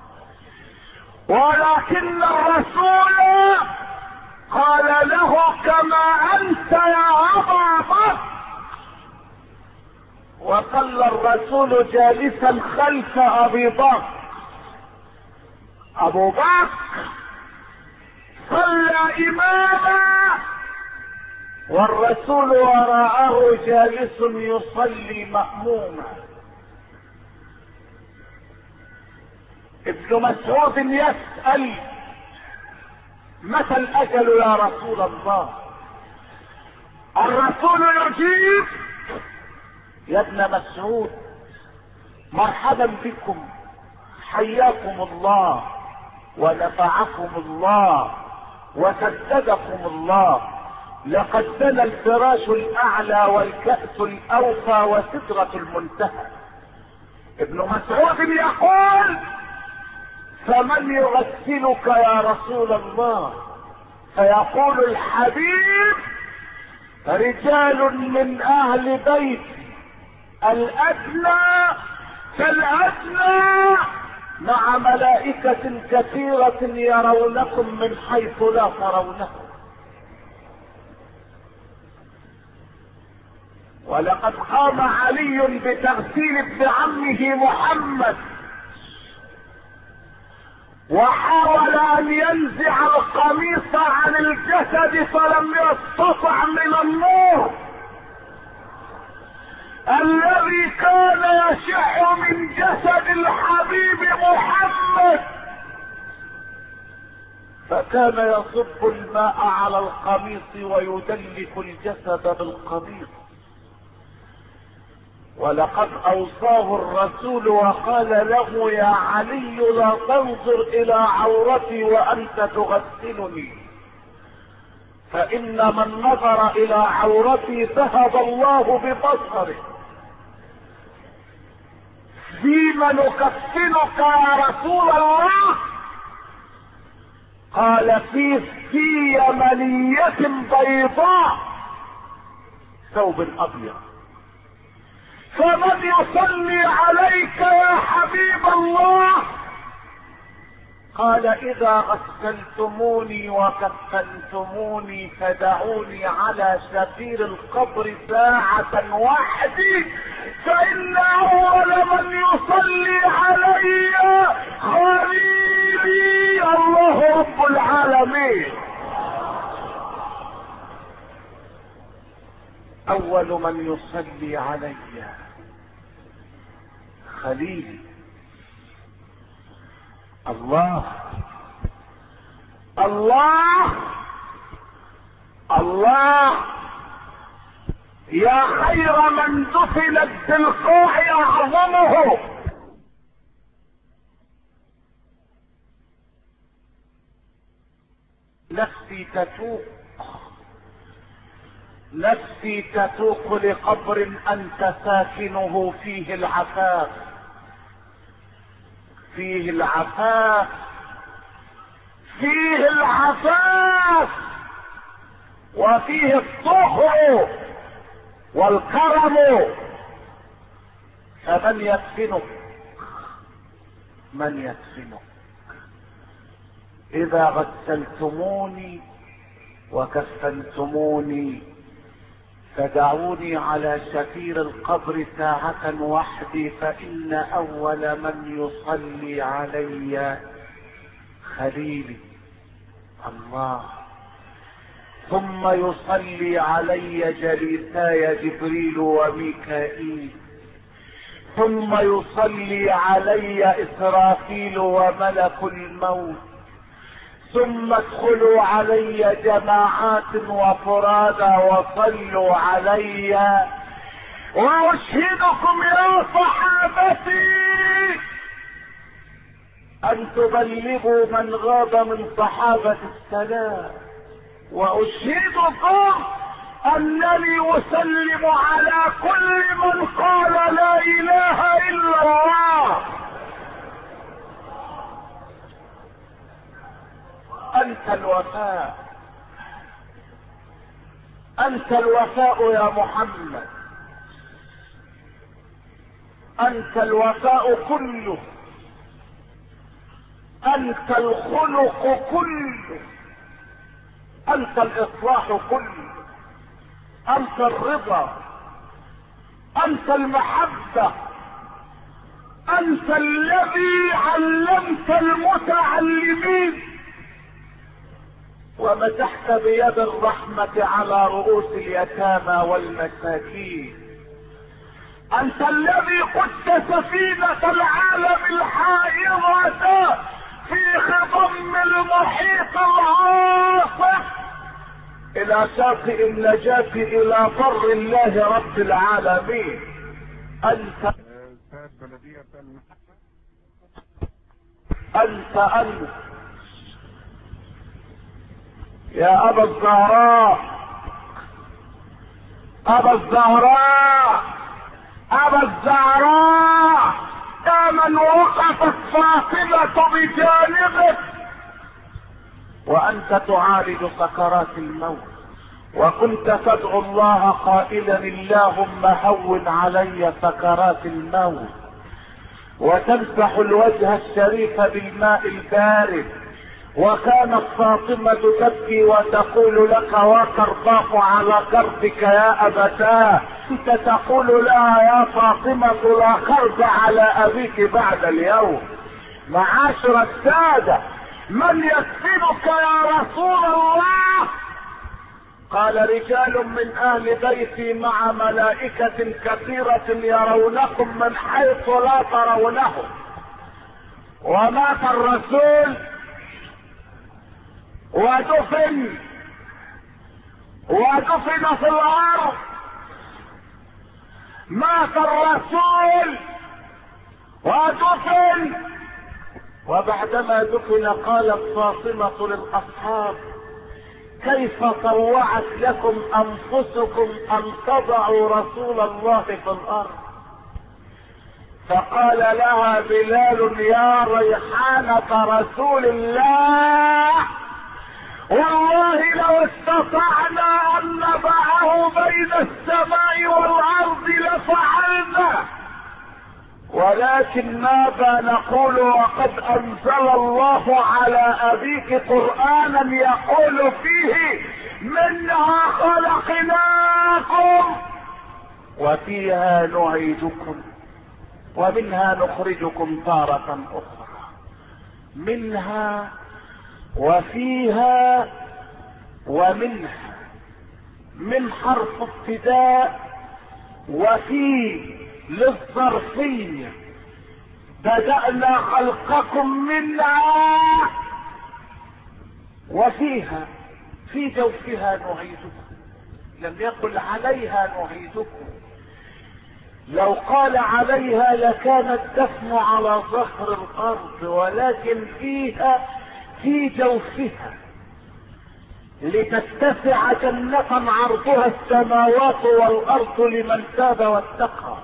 ولكن الرسول قال له كما انت يا ابا بكر. وصلى الرسول جالسا خلف ابي بكر. ابو بكر صلى اماما والرسول وراءه جالس يصلي مأموما. ابن مسعود يسأل متى الاجل يا رسول الله؟ الرسول يجيب يا ابن مسعود مرحبا بكم، حياكم الله ونفعكم الله وسددكم الله، لقد دنا الفراش الاعلى والكأس الاوفى وسدرة المنتهى. ابن مسعود يقول فمن يغسلك يا رسول الله؟ فيقول الحبيب رجال من اهل بيتي الادنى فالادنى مع ملائكة كثيرة يرونكم من حيث لا ترونكم. ولقد قام علي بتغسيل ابن عمه محمد وحاول ان ينزع القميص عن الجسد فلم يستطع من النور الذي كان يشع من جسد الحبيب محمد، فكان يصب الماء على القميص ويدلك الجسد بالقميص. ولقد اوصاه الرسول وقال له يا علي لا تنظر الى عورتي وانت تغسلني، فان من نظر الى عورتي ذهب الله ببصره. فيما نكفنك يا رسول الله؟ قال في يمنية بيضاء ثوب ابيض. فمن يصلي عليك يا حبيب الله؟ قال اذا غسلتموني وكفنتموني فدعوني على شفير القبر ساعة وحدي، فان اول من يصلي علي خليلي الله رب العالمين. اول من يصلي علي خليلي الله. الله الله يا خير من دفنت بالقاع اعظمه. نفسي تتوق لقبر انت ساكنه فيه العفاف، فيه العفاف، فيه العفاف، وفيه الطهر والكرم. فمن يدفنك؟ من يدفنك؟ اذا غسلتموني وكفنتموني فدعوني على شفير القبر ساعة وحدي، فإن أول من يصلي علي خليلي الله. ثم يصلي علي جليساي جبريل وميكائيل، ثم يصلي علي إسرافيل وملك الموت، ثم ادخلوا علي جماعات وفرادا وصلوا علي. وأشهدكم يا صحابتي أن تبلغوا من غاب من صحابة السلام، وأشهدكم أنني أسلم على كل من قال لا إله إلا الله. أنت الوفاء، أنت الوفاء يا محمد، أنت الوفاء كله، أنت الخلق كله، أنت الإصلاح كله، أنت الرضا، أنت المحبة، أنت الذي علمت المتعلمين ومسحت بيد الرحمة على رؤوس اليتامى والمساكين. أنت الذي قدت سفينة العالم الحائرة في خضم المحيط العاصف إلى شاطئ النجاة إلى بر الله رب العالمين. أنت يا أبا الزهراء، أبا الزهراء، أبا الزهراء، يا من وقفت فاطمة بجانبك وأنت تعالج سكرات الموت، وكنت تدعو الله قائلا اللهم هون علي سكرات الموت، وتمسح الوجه الشريف بالماء البارد، وكانت فاطمة تبكي وتقول لك وترضاف على كربك يا أبتاه، انت تقول لها يا فاطمة لا كرب على أبيك بعد اليوم. معاشر السادة، من يكفنك يا رسول الله؟ قال رجال من أهل بيتي مع ملائكة كثيرة يرونكم من حيث لا ترونهم. ومات الرسول ودفن في الارض، مات الرسول ودفن. وبعدما دفن قالت فاطمة للاصحاب كيف طوعت لكم انفسكم ان تضعوا رسول الله في الارض؟ فقال لها بلال يا ريحانة رسول الله والله لو استطعنا ان نضعه بين السماء والارض لفعلنا، ولكن ماذا نقول وقد انزل الله على ابيك قرانا يقول فيه منها خلقناكم وفيها نعيدكم ومنها نخرجكم تارة اخرى. منها وفيها ومنها، من حرف ابتداء، وفي للظرفية، بدأنا خلقكم منها وفيها، في جوفها نعيدكم، لم يقل عليها نعيدكم. لو قال عليها لكان الدفن على ظهر الارض، ولكن فيها في جوفها لتتسع جنة عرضها السماوات والارض لمن تاب واتقى،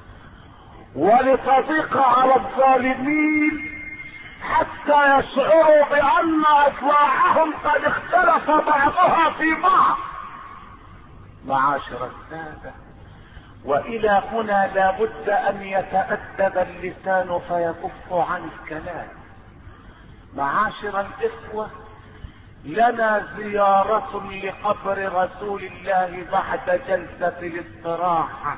ولتضيق على الظالمين حتى يشعروا بان اطلاعهم قد اختلف بعضها في بعض. معاشر السادة، والى هنا لابد ان يتأدب اللسان فيكف عن الكلام. معاشر الاخوة، لنا زيارة لقبر رسول الله بعد جلسة الاستراحة،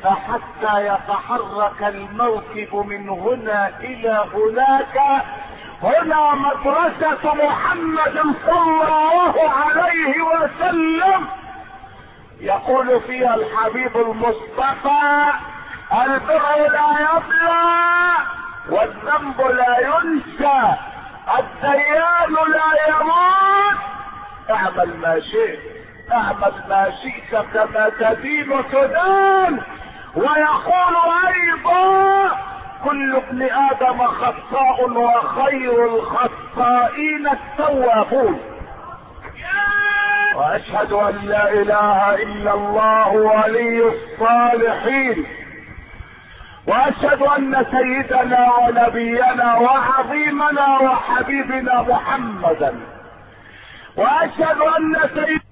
فحتى يتحرك الموكب من هنا الى هناك هنا مدرسة محمد صلى الله عليه وسلم، يقول فيها الحبيب المصطفى: البر لا يبلى والذنب لا ينسى، الديان لا يموت، اعمل ما شئت، اعمل ما شئت كما تدين تدان. ويقول ايضا: كل ابن ادم خطاء وخير الخطائين التوابون. واشهد ان لا اله الا الله ولي الصالحين، واشهد ان سيدنا ونبينا وعظيمنا وحبيبنا محمدا، واشهد ان سيدنا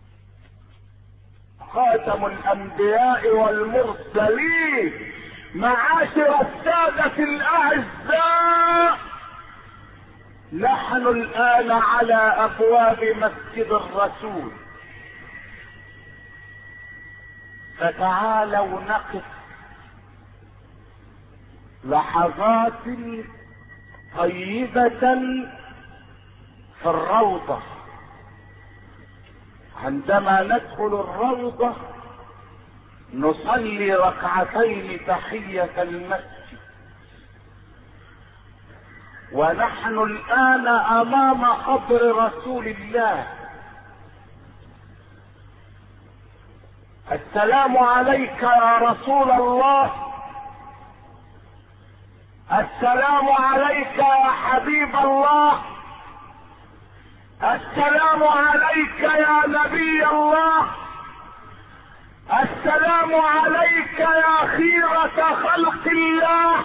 خاتم الانبياء والمرسلين. معاشر السادة الاعزاء، نحن الان على ابواب مسجد الرسول، فتعالوا نقف لحظات طيبة في الروضة. عندما ندخل الروضة نصلي ركعتين تحية المسجد، ونحن الآن أمام قبر رسول الله. السلام عليك يا رسول الله، السلام عليك يا حبيب الله، السلام عليك يا نبي الله، السلام عليك يا خيرة خلق الله.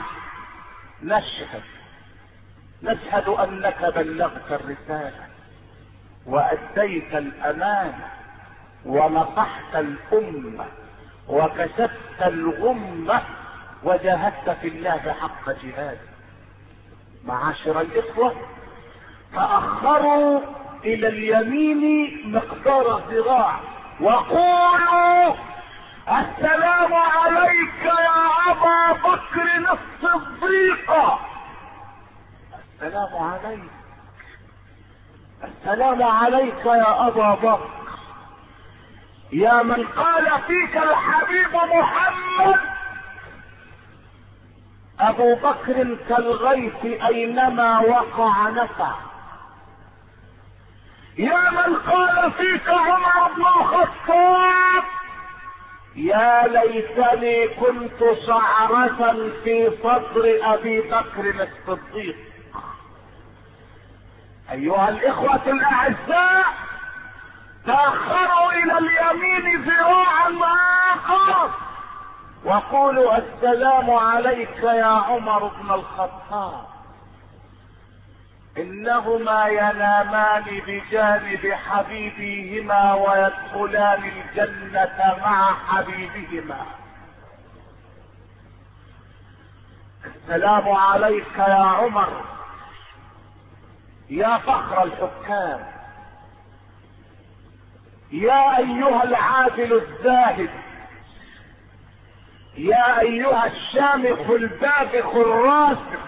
نشهد انك بلغت الرسالة واديت الامانة ونصحت الامة وكشفت الغمة وجاهدت في الله حق جهاده. معاشر الاخوة، تأخروا الى اليمين مقدار ذراع وقولوا: السلام عليك يا ابا بكر الصديق. السلام عليك، السلام عليك يا ابا بكر، يا من قال فيك الحبيب محمد: ابو بكر كالغيث اينما وقع نفع. يا من قال فيك عمر بن الخطاب: يا ليتني كنت شعرة في صدر ابي بكر الصديق. ايها الاخوة الاعزاء، تأخروا الى اليمين ذراعا اخر وقولوا: السلام عليك يا عمر بن الخطاب. انهما ينامان بجانب حبيبيهما ويدخلان الجنة مع حبيبهما. السلام عليك يا عمر، يا فخر الحكام، يا ايها العادل الزاهد، يا ايها الشامخ الباذخ الراسخ،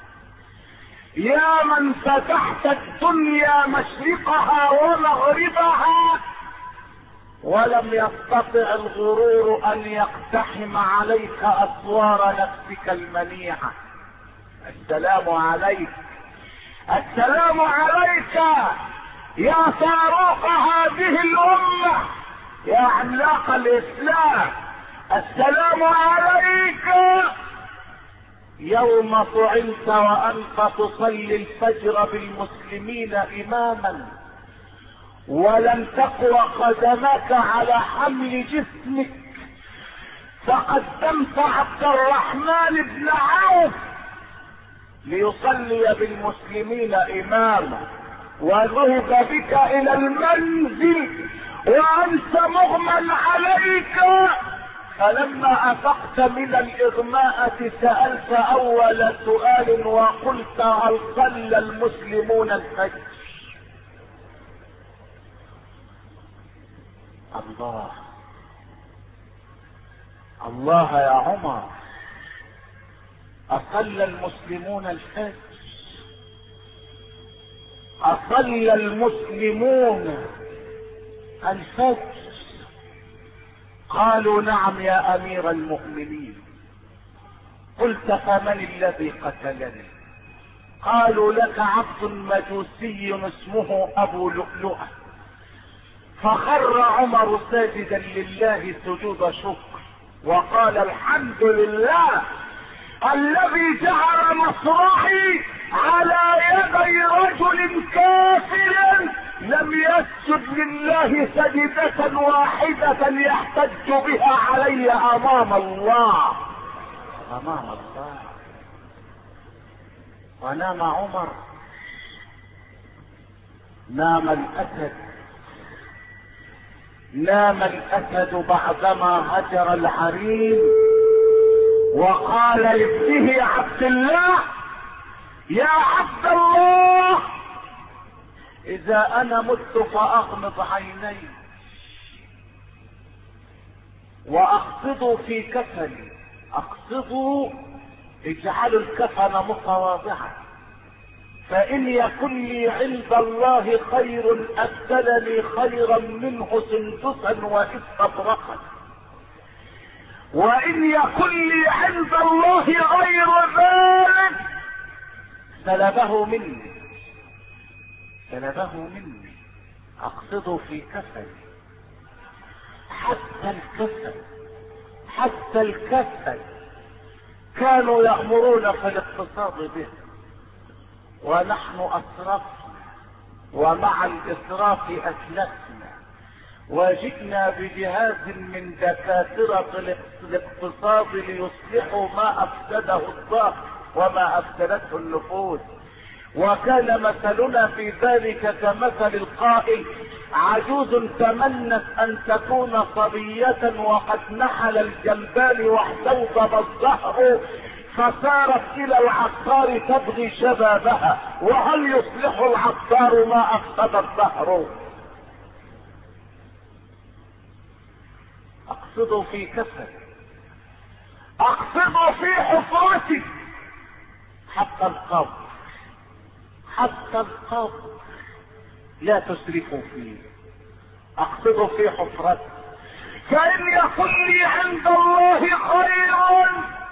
يا من فتحت الدنيا مشرقها ومغربها ولم يستطع الغرور ان يقتحم عليك اسوار نفسك المنيعة. السلام عليك، السلام عليك يا فاروق هذه الامة، يا عملاق الاسلام. السلام عليك يوم طعنت وانت تصلي الفجر بالمسلمين اماما ولم تقوى قدمك على حمل جسمك، فقدمت عبد الرحمن بن عوف ليصلي بالمسلمين اماما، وذهب بك الى المنزل وانت مغمى عليك، فلما افقت من الاغماءة سألت اول سؤال وقلت: هل صلى المسلمون الفجر؟ الله الله يا عمر، اصلى المسلمون الفجر؟ أصلى المسلمون الفجر؟ قالوا نعم يا أمير المؤمنين. قلت فمن الذي قتلني؟ قالوا لك عبد مجوسي اسمه أبو لؤلؤة. فخر عمر ساجدا لله سجود شكر وقال الحمد لله الذي جعل مصرعي على يدي رجل كافر لم يسجد لله سجدة واحدة يحتج بها علي امام الله. امام الله. ونام عمر نام الاسد. نام الاسد بعدما هجر الحريم وقال لابنه عبد الله يا عبد الله اذا انا مت فاغمض عيني واقصدوا في كفني. اقصدوا اجعلوا الكفن متواضعا فان يكن لي عند الله خير ابدلني خيرا منه سندسا واستبرقا وان يكن لي عند الله غير ذلك سلبه مني. سلبه مني. اقصده في كفني. حتى الكفن كانوا يأمرون في الاقتصاد به ونحن اسرفنا ومع الاسراف اسلفنا وجئنا بجهاز من دكاترة الاقتصاد ليصلحوا ما افسده الضغط وما افسدته النفوس. وكان مثلنا في ذلك كمثل القائل عجوز تمنت ان تكون صبية وقد نحل الجنبان واحتوطب الزهر فسارت الى العطار تبغي شبابها وهل يصلح العطار ما افسد الزهر. اقصد في كفن. اقصد في حفرتي حتى القبر. حتى القبر لا تسرفوا فيه. اقصد في حفرتي فان يكن لي عند الله خير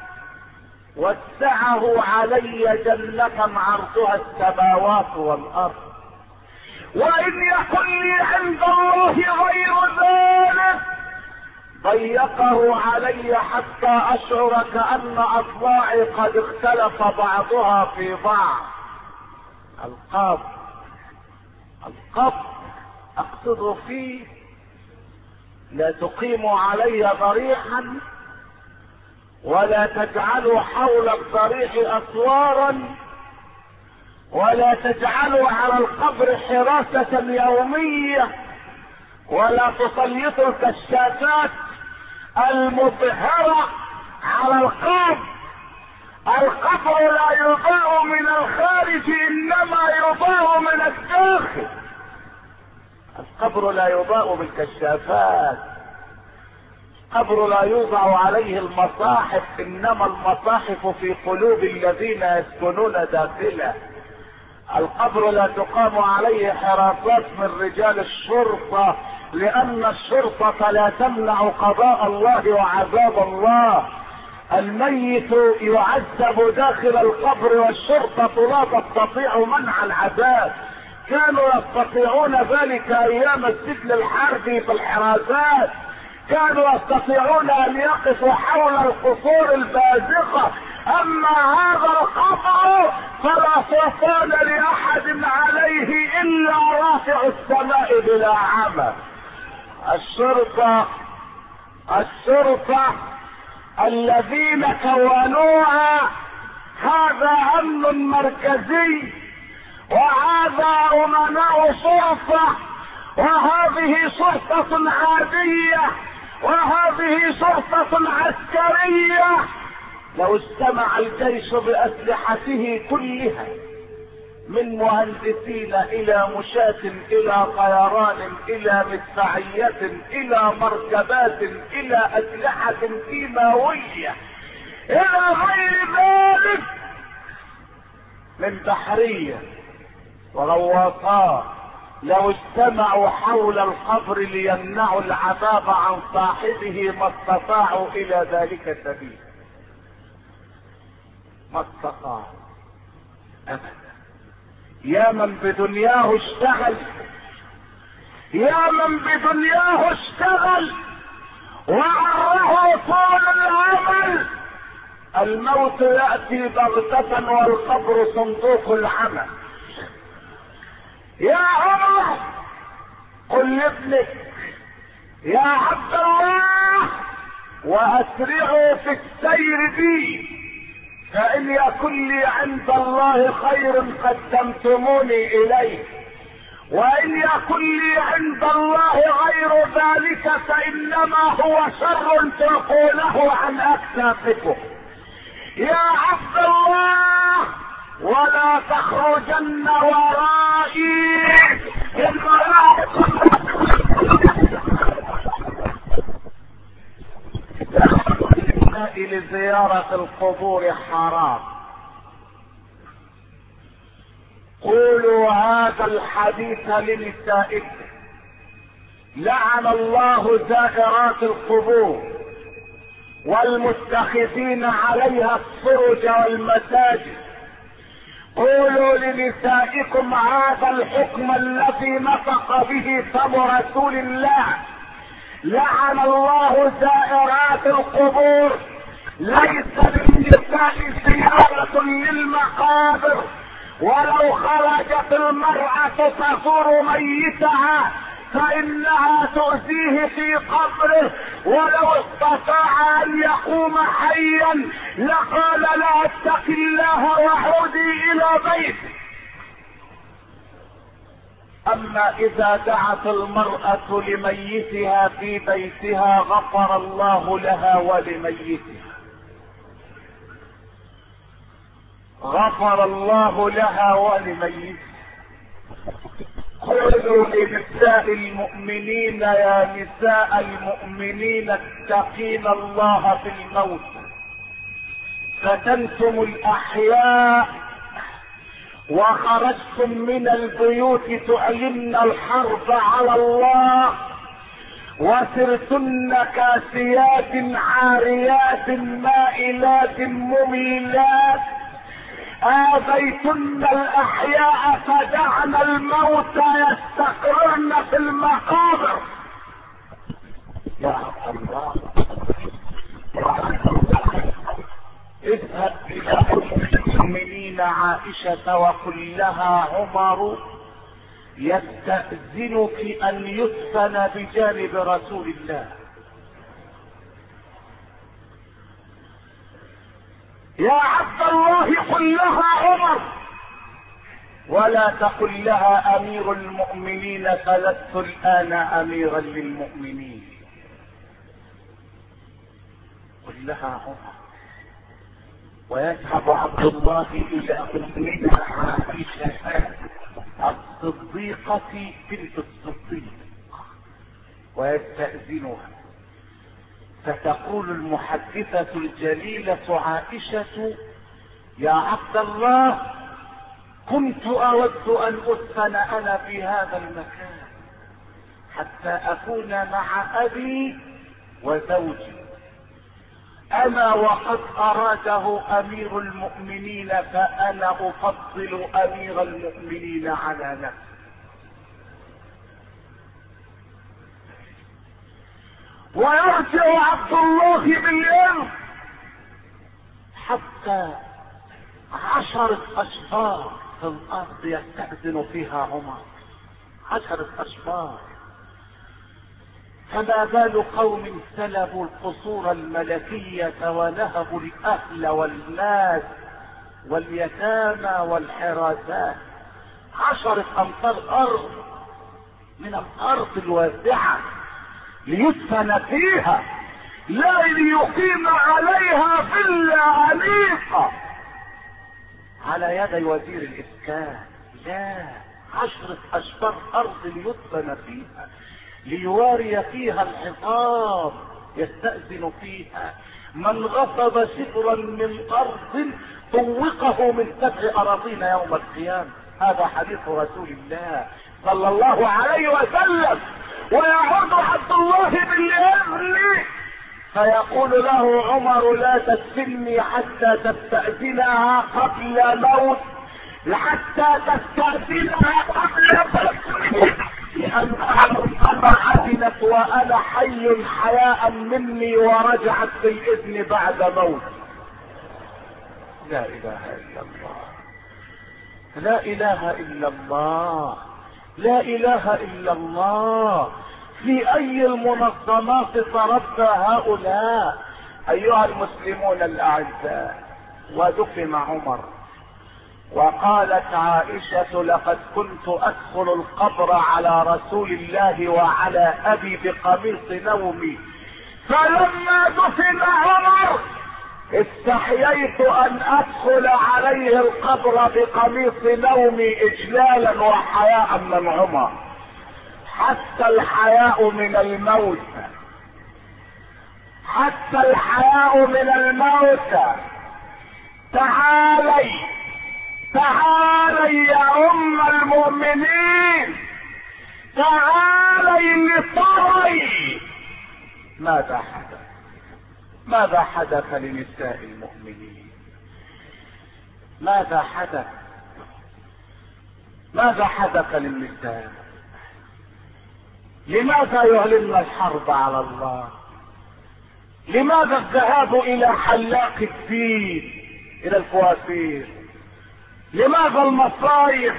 وسعه علي جنة عرضها السماوات والارض وان يكن لي عند الله غير ذلك ضيقه علي حتى اشعر كأن اضلاعي قد اختلف بعضها في بعض. القبر اقصد فيه لا تقيموا علي ضريحا ولا تجعلوا حول الضريح اسوارا ولا تجعلوا على القبر حراسة يومية ولا تسلطوا الكشافات المظهرة على القبر. القبر لا يضاء من الخارج انما يضاء من الداخل. القبر لا يضاء بالكشافات. القبر لا يوضع عليه المصاحف انما المصاحف في قلوب الذين يسكنون داخله. القبر لا تقام عليه حراسات من رجال الشرطة لان الشرطة لا تمنع قضاء الله وعذاب الله. الميت يعذب داخل القبر والشرطة لا تستطيع منع العذاب. كانوا يستطيعون ذلك ايام السجن الحربي في الحراسات. كانوا يستطيعون ان يقفوا حول القصور البازقة. اما هذا القبر فلا سلطان لاحد عليه الا رافع السماء بلا عمى. الشرطة الذين كونوها هذا امن مركزي وهذا امناء شرطة وهذه شرطة عادية وهذه شرطة عسكرية. لو اجتمع الجيش باسلحته كلها من مهندسين الى مشاة الى طيران الى مدفعية الى مركبات الى اسلحة كيماوية الى غير ذلك من بحرية وغواصات لو اجتمعوا حول القبر ليمنعوا العذاب عن صاحبه ما استطاعوا الى ذلك سبيل، ما استطاعوا ابدا. يا من بدنياه اشتغل، يا من بدنياه اشتغل وعره طول العمل، الموت يأتي بغتة والقبر صندوق العمل. يا عمر قل لابنك يا عبد الله واسرعوا في السير بي، فان يكن لي عند الله خير قدمتموني اليه، وان يكن لي عند الله غير ذلك فانما هو شر تلقونه عن اكتافكم. يا عبد الله ولا تخرجن ورائي لزيارة القبور حرام. قولوا هذا الحديث لنسائكم. لعن الله زائرات القبور والمتخذين عليها السرج والمساجد. قولوا لنسائكم هذا الحكم الذي نطق به فم رسول الله. لعن الله زائرات القبور. ليس للنساء زيارة للمقابر، ولو خرجت المرأة تزور ميتها فإنها تؤذيه في قبره، ولو استطاع أن يقوم حيا لقال لا اتق الله وعودي إلى بيتك. أما إذا دعت المرأة لميتها في بيتها غفر الله لها ولميتها، غفر الله لها ولميتها. قولوا لنساء المؤمنين يا نساء المؤمنين اتقين الله في الموت. فتنتم الأحياء وخرجتم من البيوت تعلن الحرب على الله، وسرتن كاسيات عاريات مائلات مميلات، آذيتن الأحياء فدعن الموت يستقرن في المقابر. يا الله اذهب إلى المؤمنين عائشة وقل لها عمر يستأذنك أن يدفن بجانب رسول الله. يا عبد الله قل لها عمر، ولا تقل لها امير المؤمنين فلست الان اميرا للمؤمنين. قل لها عمر. ويذهب عبد الله الى امنا عائشة الصديقة بنت الصديق ويستأذنها، فتقول المحدثة الجليلة عائشة يا عبد الله كنت اود ان ادفن انا في هذا المكان حتى اكون مع ابي وزوجي، اما وقد اراده امير المؤمنين فانا افضل امير المؤمنين على نفسي. ويرجع عبد الله باليوم حتى 10 اشبار في الارض يستأذن فيها عمر، 10 اشبار. فما بال قوم سلبوا القصور الملكية ونهبوا الاهل والناس واليتامى والحراسات، 10 امتار ارض من الارض الواسعة ليدفن فيها، لا ليقيم عليها فيلا أنيقة على يدي وزير الإسكان، لا، 10 أشبار أرض ليدفن فيها ليواري فيها الحصار يستأذن فيها. من غصب شبرا من أرض طوقه من 7 أراضين يوم القيامة. هذا حديث رسول الله صلى الله عليه وسلم. ويعود عبد الله بالإذن فيقول له عمر لا تستلمي حتى تستأذنها قبل موت، حتى تستأذنها قبل موت، لأنها عدلت وأنا حي حياء مني ورجعت بالإذن بعد موت. لا إله إلا الله، لا إله إلا الله، لا إله إلا الله. في أي المنظمات تربى هؤلاء أيها المسلمون الأعزاء؟ ودفن عمر، وقالت عائشة لقد كنت أدخل القبر على رسول الله وعلى أبي بقميص نومي، فلما دفن عمر استحييت أن أدخل عليه القبر بقميص نومي إجلالا وحياء من عمر. حتى الحياء من الموت، حتى الحياء من الموت. تعالي تعالي يا أم المؤمنين، تعالي لتري ماذا حدث، ماذا حدث لنساء المؤمنين، ماذا حدث، ماذا حدث للنساء؟ لماذا يعلن الحرب على الله؟ لماذا الذهاب الى حلاق الدين، الى الكوافير؟ لماذا المصايف؟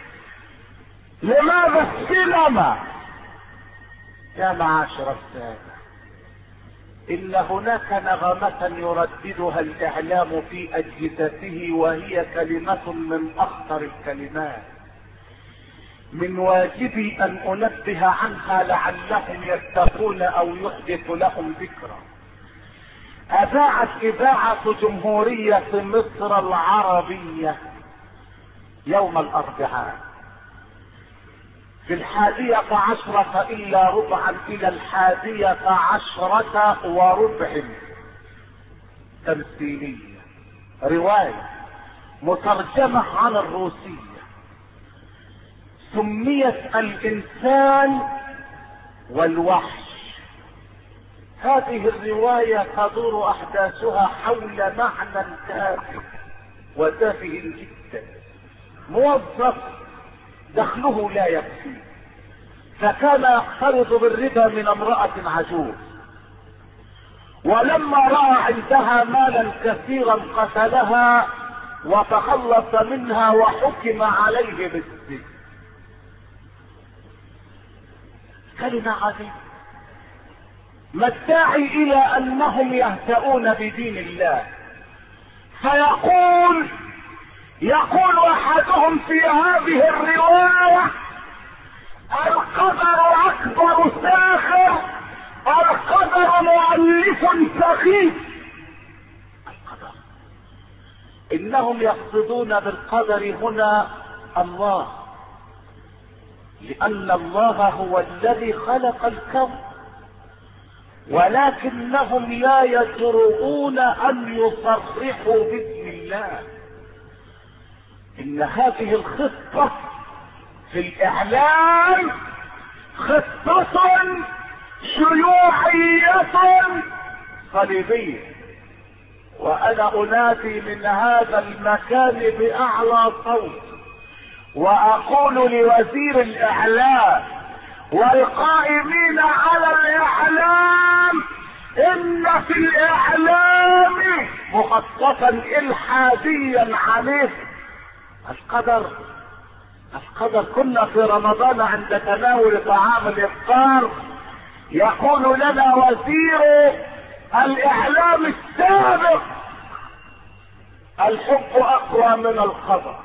لماذا السينما؟ يا معاشر السادة، إن هناك نغمة يرددها الإعلام في أجهزته وهي كلمة من أخطر الكلمات، من واجبي أن أنبه عنها لعلهم يتقون أو يحدث لهم ذكرى. أذاعت إذاعة جمهورية مصر العربية يوم الأربعاء في 11 إلا ربعا إلى 11 وربع تمثيلية، رواية مترجمة عن الروسية، سميت الإنسان والوحش. هذه الرواية تدور أحداثها حول معنى تافه وتافه جدا. موظف دخله لا يكفي، فكان يقترض بالربا من امرأة عجوز، ولما رأى عندها مالا كثيرا قتلها وتخلص منها وحكم عليه بالسجن. كلمة عظيمة. ما الداعي الى انهم يهتؤون بدين الله؟ يقول احدهم في هذه الرواية: القدر اكبر ساخر، القدر مؤلف سخيف. القدر، انهم يقصدون بالقدر هنا الله، لان الله هو الذي خلق الكون، ولكنهم لا يجرؤون ان يصرحوا باسم الله. ان هذه الخطة في الاعلام خطة شيوعية صليبية، وانا انادي من هذا المكان باعلى صوت واقول لوزير الاعلام والقائمين على الاعلام: ان في الاعلام مخصصا الحاديا عنيفا. القدر كنا في رمضان عند تناول طعام الافطار يقول لنا وزير الاعلام السابق: الحب اقوى من القدر.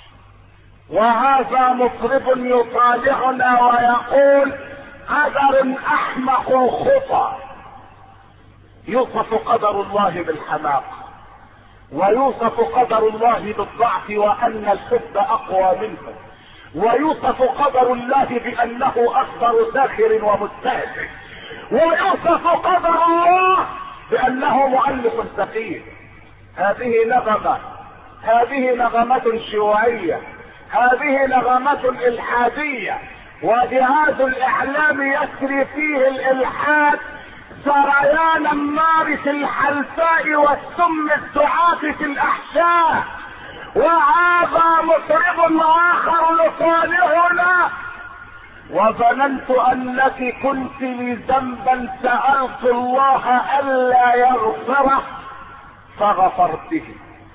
وهذا مطرب يطالعنا ويقول: قدر احمق الخطى. يوصف قدر الله بالحماقة، ويوصف قدر الله بالضعف وان الحب اقوى منه، ويوصف قدر الله بانه اكبر ساخر ومستهزئ، ويوصف قدر الله بانه مؤلف سخيف. هذه نغمة شيوعية، هذه نغمة الإلحادية، وجهاز الإعلام يسري فيه الإلحاد سريان النار في الحلفاء والسم الدعاة في الأحشاء. وهذا مطرب آخر يصالحنا: وظننت أنك كنت لي ذنبا سألت الله ألا يغفره فغفرته.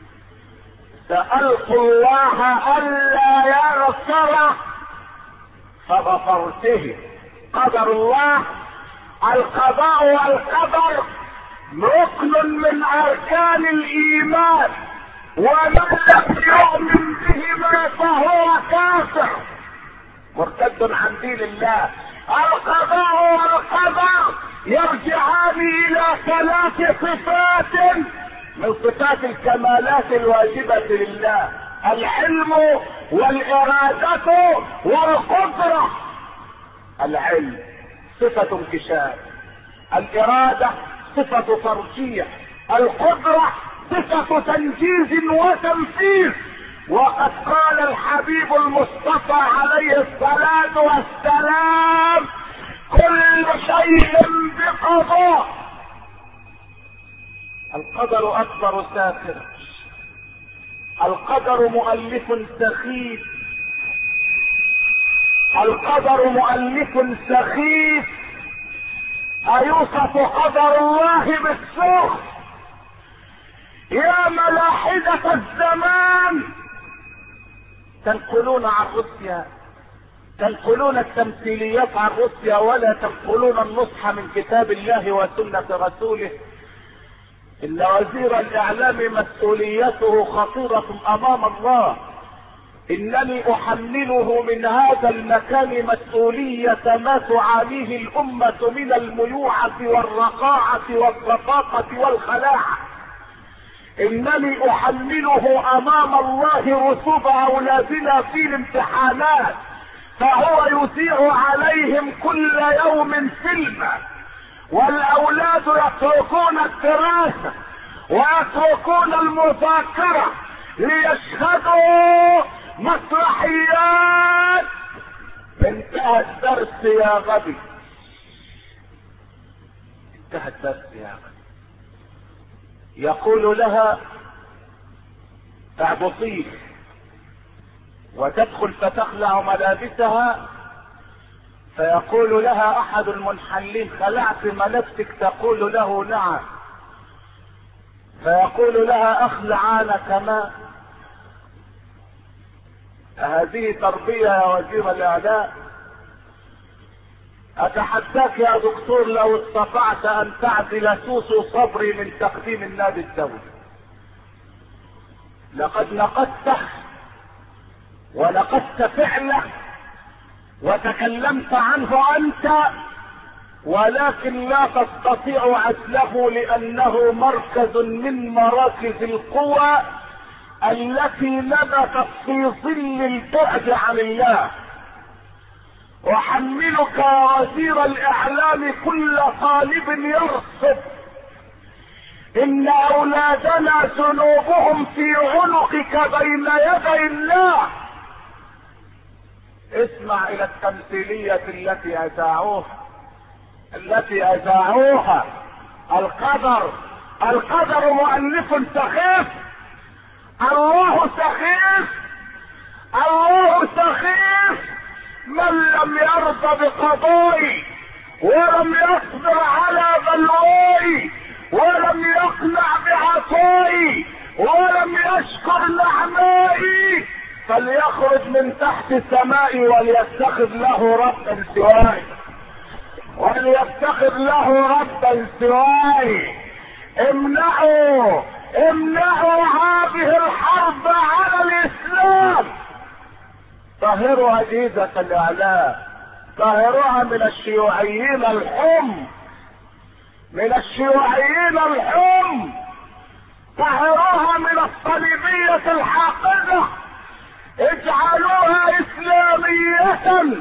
سألت الله ألا يغفره فغفرته. قدر الله، القضاء والقدر ركن من أركان الإيمان، ومن لم يؤمن بهما فهو كافر مرتد عن دين الله. القضاء والقدر يرجعان إلى ثلاث صفات من صفات الكمالات الواجبة لله: العلم والإرادة والقدرة. العلم صفة انكشاف، الإرادة صفة ترجيح، القدرة صفة تنجيز وتنفيذ. وقد قال الحبيب المصطفى عليه الصلاة والسلام: كل شيء بقضاء. القدر أكبر ساخر، القدر مؤلف سخيف، القدر مؤلف سخيف. أيوصف قدر الله بالسوء؟ يا ملاحدة الزمان تنقلون عن روسيا، تنقلون التمثيليات عن روسيا، ولا تنقلون النصح من كتاب الله وسنة رسوله. إن وزير الإعلام مسؤوليته خطيرة أمام الله. إنني أحمله من هذا المكان مسؤولية ما تعانيه الأمة من الميوعة والرقاعة والرقاقة والخلاعة. إنني أحمله أمام الله رسوب أولادنا في الامتحانات، فهو يذيع عليهم كل يوم فيلما، والأولاد يتركون الدراسة ويتركون المذاكرة ليشهدوا مسرحيات. انتهى الدرس يا غبي، انتهى الدرس يا غبي. يقول لها: اعبطيه، وتدخل فتخلع ملابسها، فيقول لها احد المنحلين: خلعت ملابسك؟ تقول له: نعم. فيقول لها: اخلع انا كمان. هذه تربية يا وزير الاعلام؟ اتحداك يا دكتور لو استطعت ان تعدل سوسو صبري من تقديم النادي الدولي. لقد نقدته ونقدت فعله وتكلمت عنه انت، ولكن لا تستطيع عزله لانه مركز من مراكز القوى التي نبتت في ظل البعد عن الله. احملك يا وزير الاعلام كل طالب يرصد ان اولادنا ذنوبهم في عنقك بين يدي الله. اسمع الى التمثيلية التي اذاعوها. القدر مؤلف سخيف، الله سخيف، الله سخيف. من لم يرضى بقضائي ولم يصبر على بلوائي ولم يقنع بعطائي ولم يشكر نعمائي فليخرج من تحت سمائي وليتخذ له ربا سواي، وليتخذ له ربا سواي. امنعوا هذه الحرب على الاسلام. طهروا اجهزة الاعلام، طهروها من الشيوعيين الحم، من الشيوعيين الحم، طهروها من الصليبية الحاقدة، اجعلوها اسلامية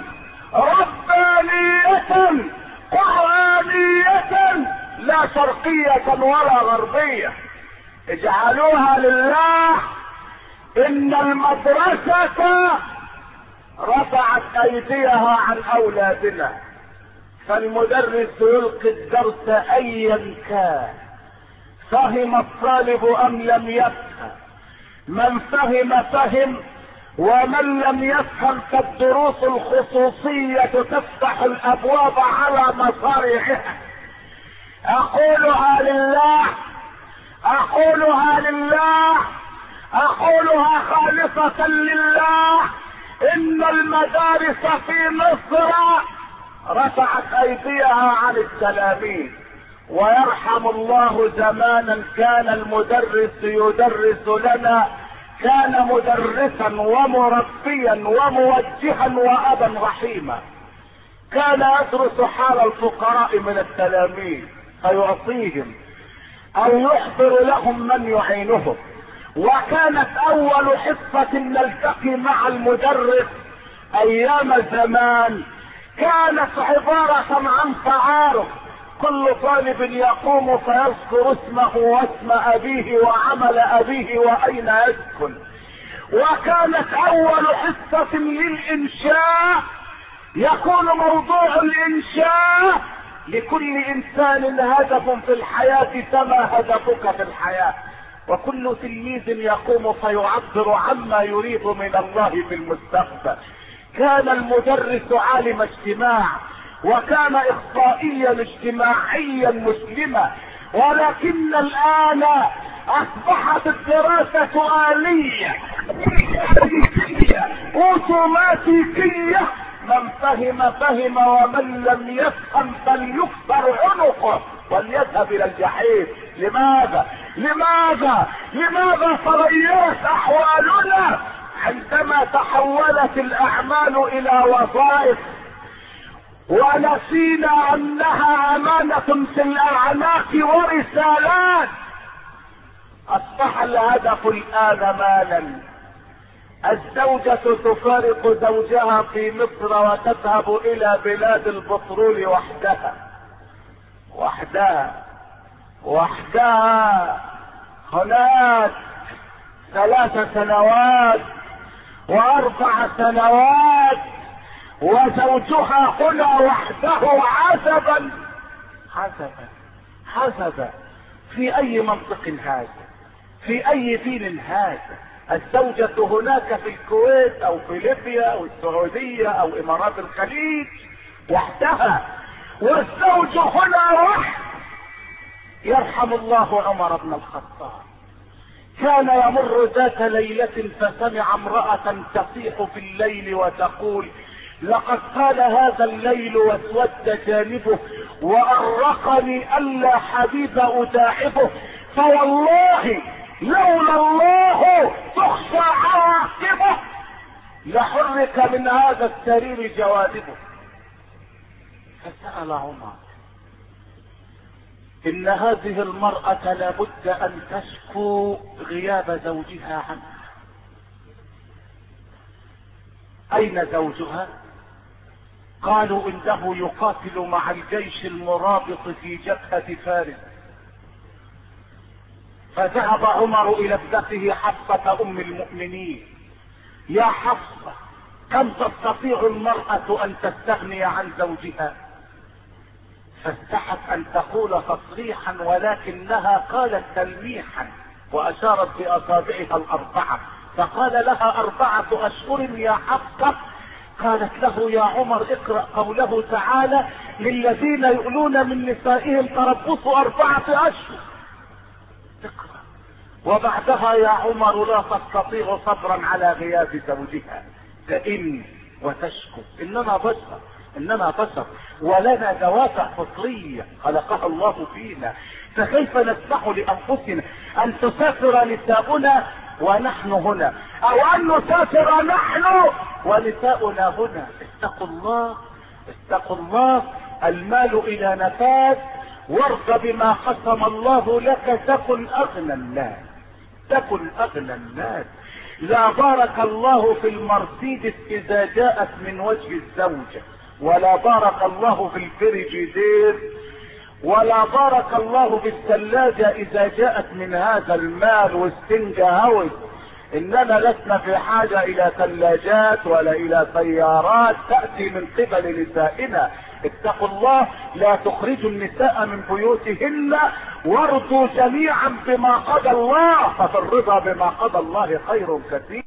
ربانية قرآنية لا شرقية ولا غربية. اجعلوها لله، ان المدرسة رفعت ايديها عن اولادنا، فالمدرس يلقي الدرس ايا كان، فهم الطالب ام لم يفهم، من فهم فهم، ومن لم يفهم فالدروس الخصوصية تفتح الابواب على مصاريعها. اقولها لله، اقولها لله، اقولها خالصة لله، ان المدارس في مصر رفعت ايديها عن التلاميذ. ويرحم الله زمانا كان المدرس يدرس لنا، كان مدرسا ومربيا وموجها وابا رحيما، كان يدرس حال الفقراء من التلاميذ فيعطيهم او يحضر لهم من يعينهم. وكانت اول حصة نلتقي مع المدرس ايام زمان كانت عبارة عن تعارف، كل طالب يقوم فيذكر اسمه واسم ابيه وعمل ابيه واين يسكن. وكانت اول حصة للانشاء يكون موضوع الانشاء لكل انسان هدف في الحياة كما هدفك في الحياة، وكل تلميذ يقوم فيعبر عما يريد من الله في المستقبل. كان المدرس عالم اجتماع، وكان اخصائيا اجتماعيا مسلما، ولكن الان اصبحت الدراسة آلية اوتوماتيكية، من فهم فهم ومن لم يفهم فليكسر عنقه وليذهب الى الجحيم. لماذا تغيرت احوالنا عندما تحولت الاعمال الى وظائف، ونسينا انها امانة في الاعناق ورسالات. اصبح الهدف الان مالا. الزوجة تفارق زوجها في مصر وتذهب الى بلاد البترول وحدها هناك 3 سنوات و4 سنوات، وزوجها هنا وحده حسبا. في اي منطق هذا؟ في اي دين هذا؟ الزوجة هناك في الكويت او في ليبيا او السعودية او امارات الخليج وحدها، والزوج هنا وحده. يرحم الله عمر بن الخطاب، كان يمر ذات ليلة فسمع امرأة تصيح في الليل وتقول: لقد طال هذا الليل واسود جانبه وأرقني ألا حبيب أداعبه، فوالله لولا الله تخشى عواقبه لحرك من هذا السرير جوانبه. فسأل عمر: إن هذه المرأة لابد أن تشكو غياب زوجها عنها. أين زوجها؟ قالوا: إنه يقاتل مع الجيش المرابط في جبهة فارس. فذهب عمر إلى ابنته حفصة أم المؤمنين: يا حفصة، كم تستطيع المرأة أن تستغني عن زوجها؟ فاستحت أن تقول تصريحا، ولكنها قالت تلميحا وأشارت بأصابعها 4، فقال لها: 4 أشهر يا حفصة. قالت له: يا عمر، اقرأ قوله تعالى: للذين يؤلون من نسائهم تربص 4 أشهر. اقرأ. وبعدها: يا عمر، لا تستطيع صبرا على غياب زوجها، تئن وتشكو. إننا بشر ولنا دوافع فطرية خلقها الله فينا، فكيف نسمح لأنفسنا أن تسافر نساؤنا ونحن هنا، أو أن نسافر نحن ونساؤنا هنا؟ اتقوا الله. المال إلى نفاذ، وارض بما قسم الله لك تكن أغنى الناس. لا بارك الله في المرسيدس إذا جاءت من وجه الزوجة، ولا بارك الله في الفريجيدير، ولا بارك الله في الثلاجة إذا جاءت من هذا المال، والسنجة هاوس اننا لسنا في حاجة الى ثلاجات ولا الى سيارات تأتي من قبل نسائنا. اتقوا الله، لا تخرجوا النساء من بيوتهن، وارضوا جميعا بما قضى الله، ففي الرضا بما قضى الله خير كثير.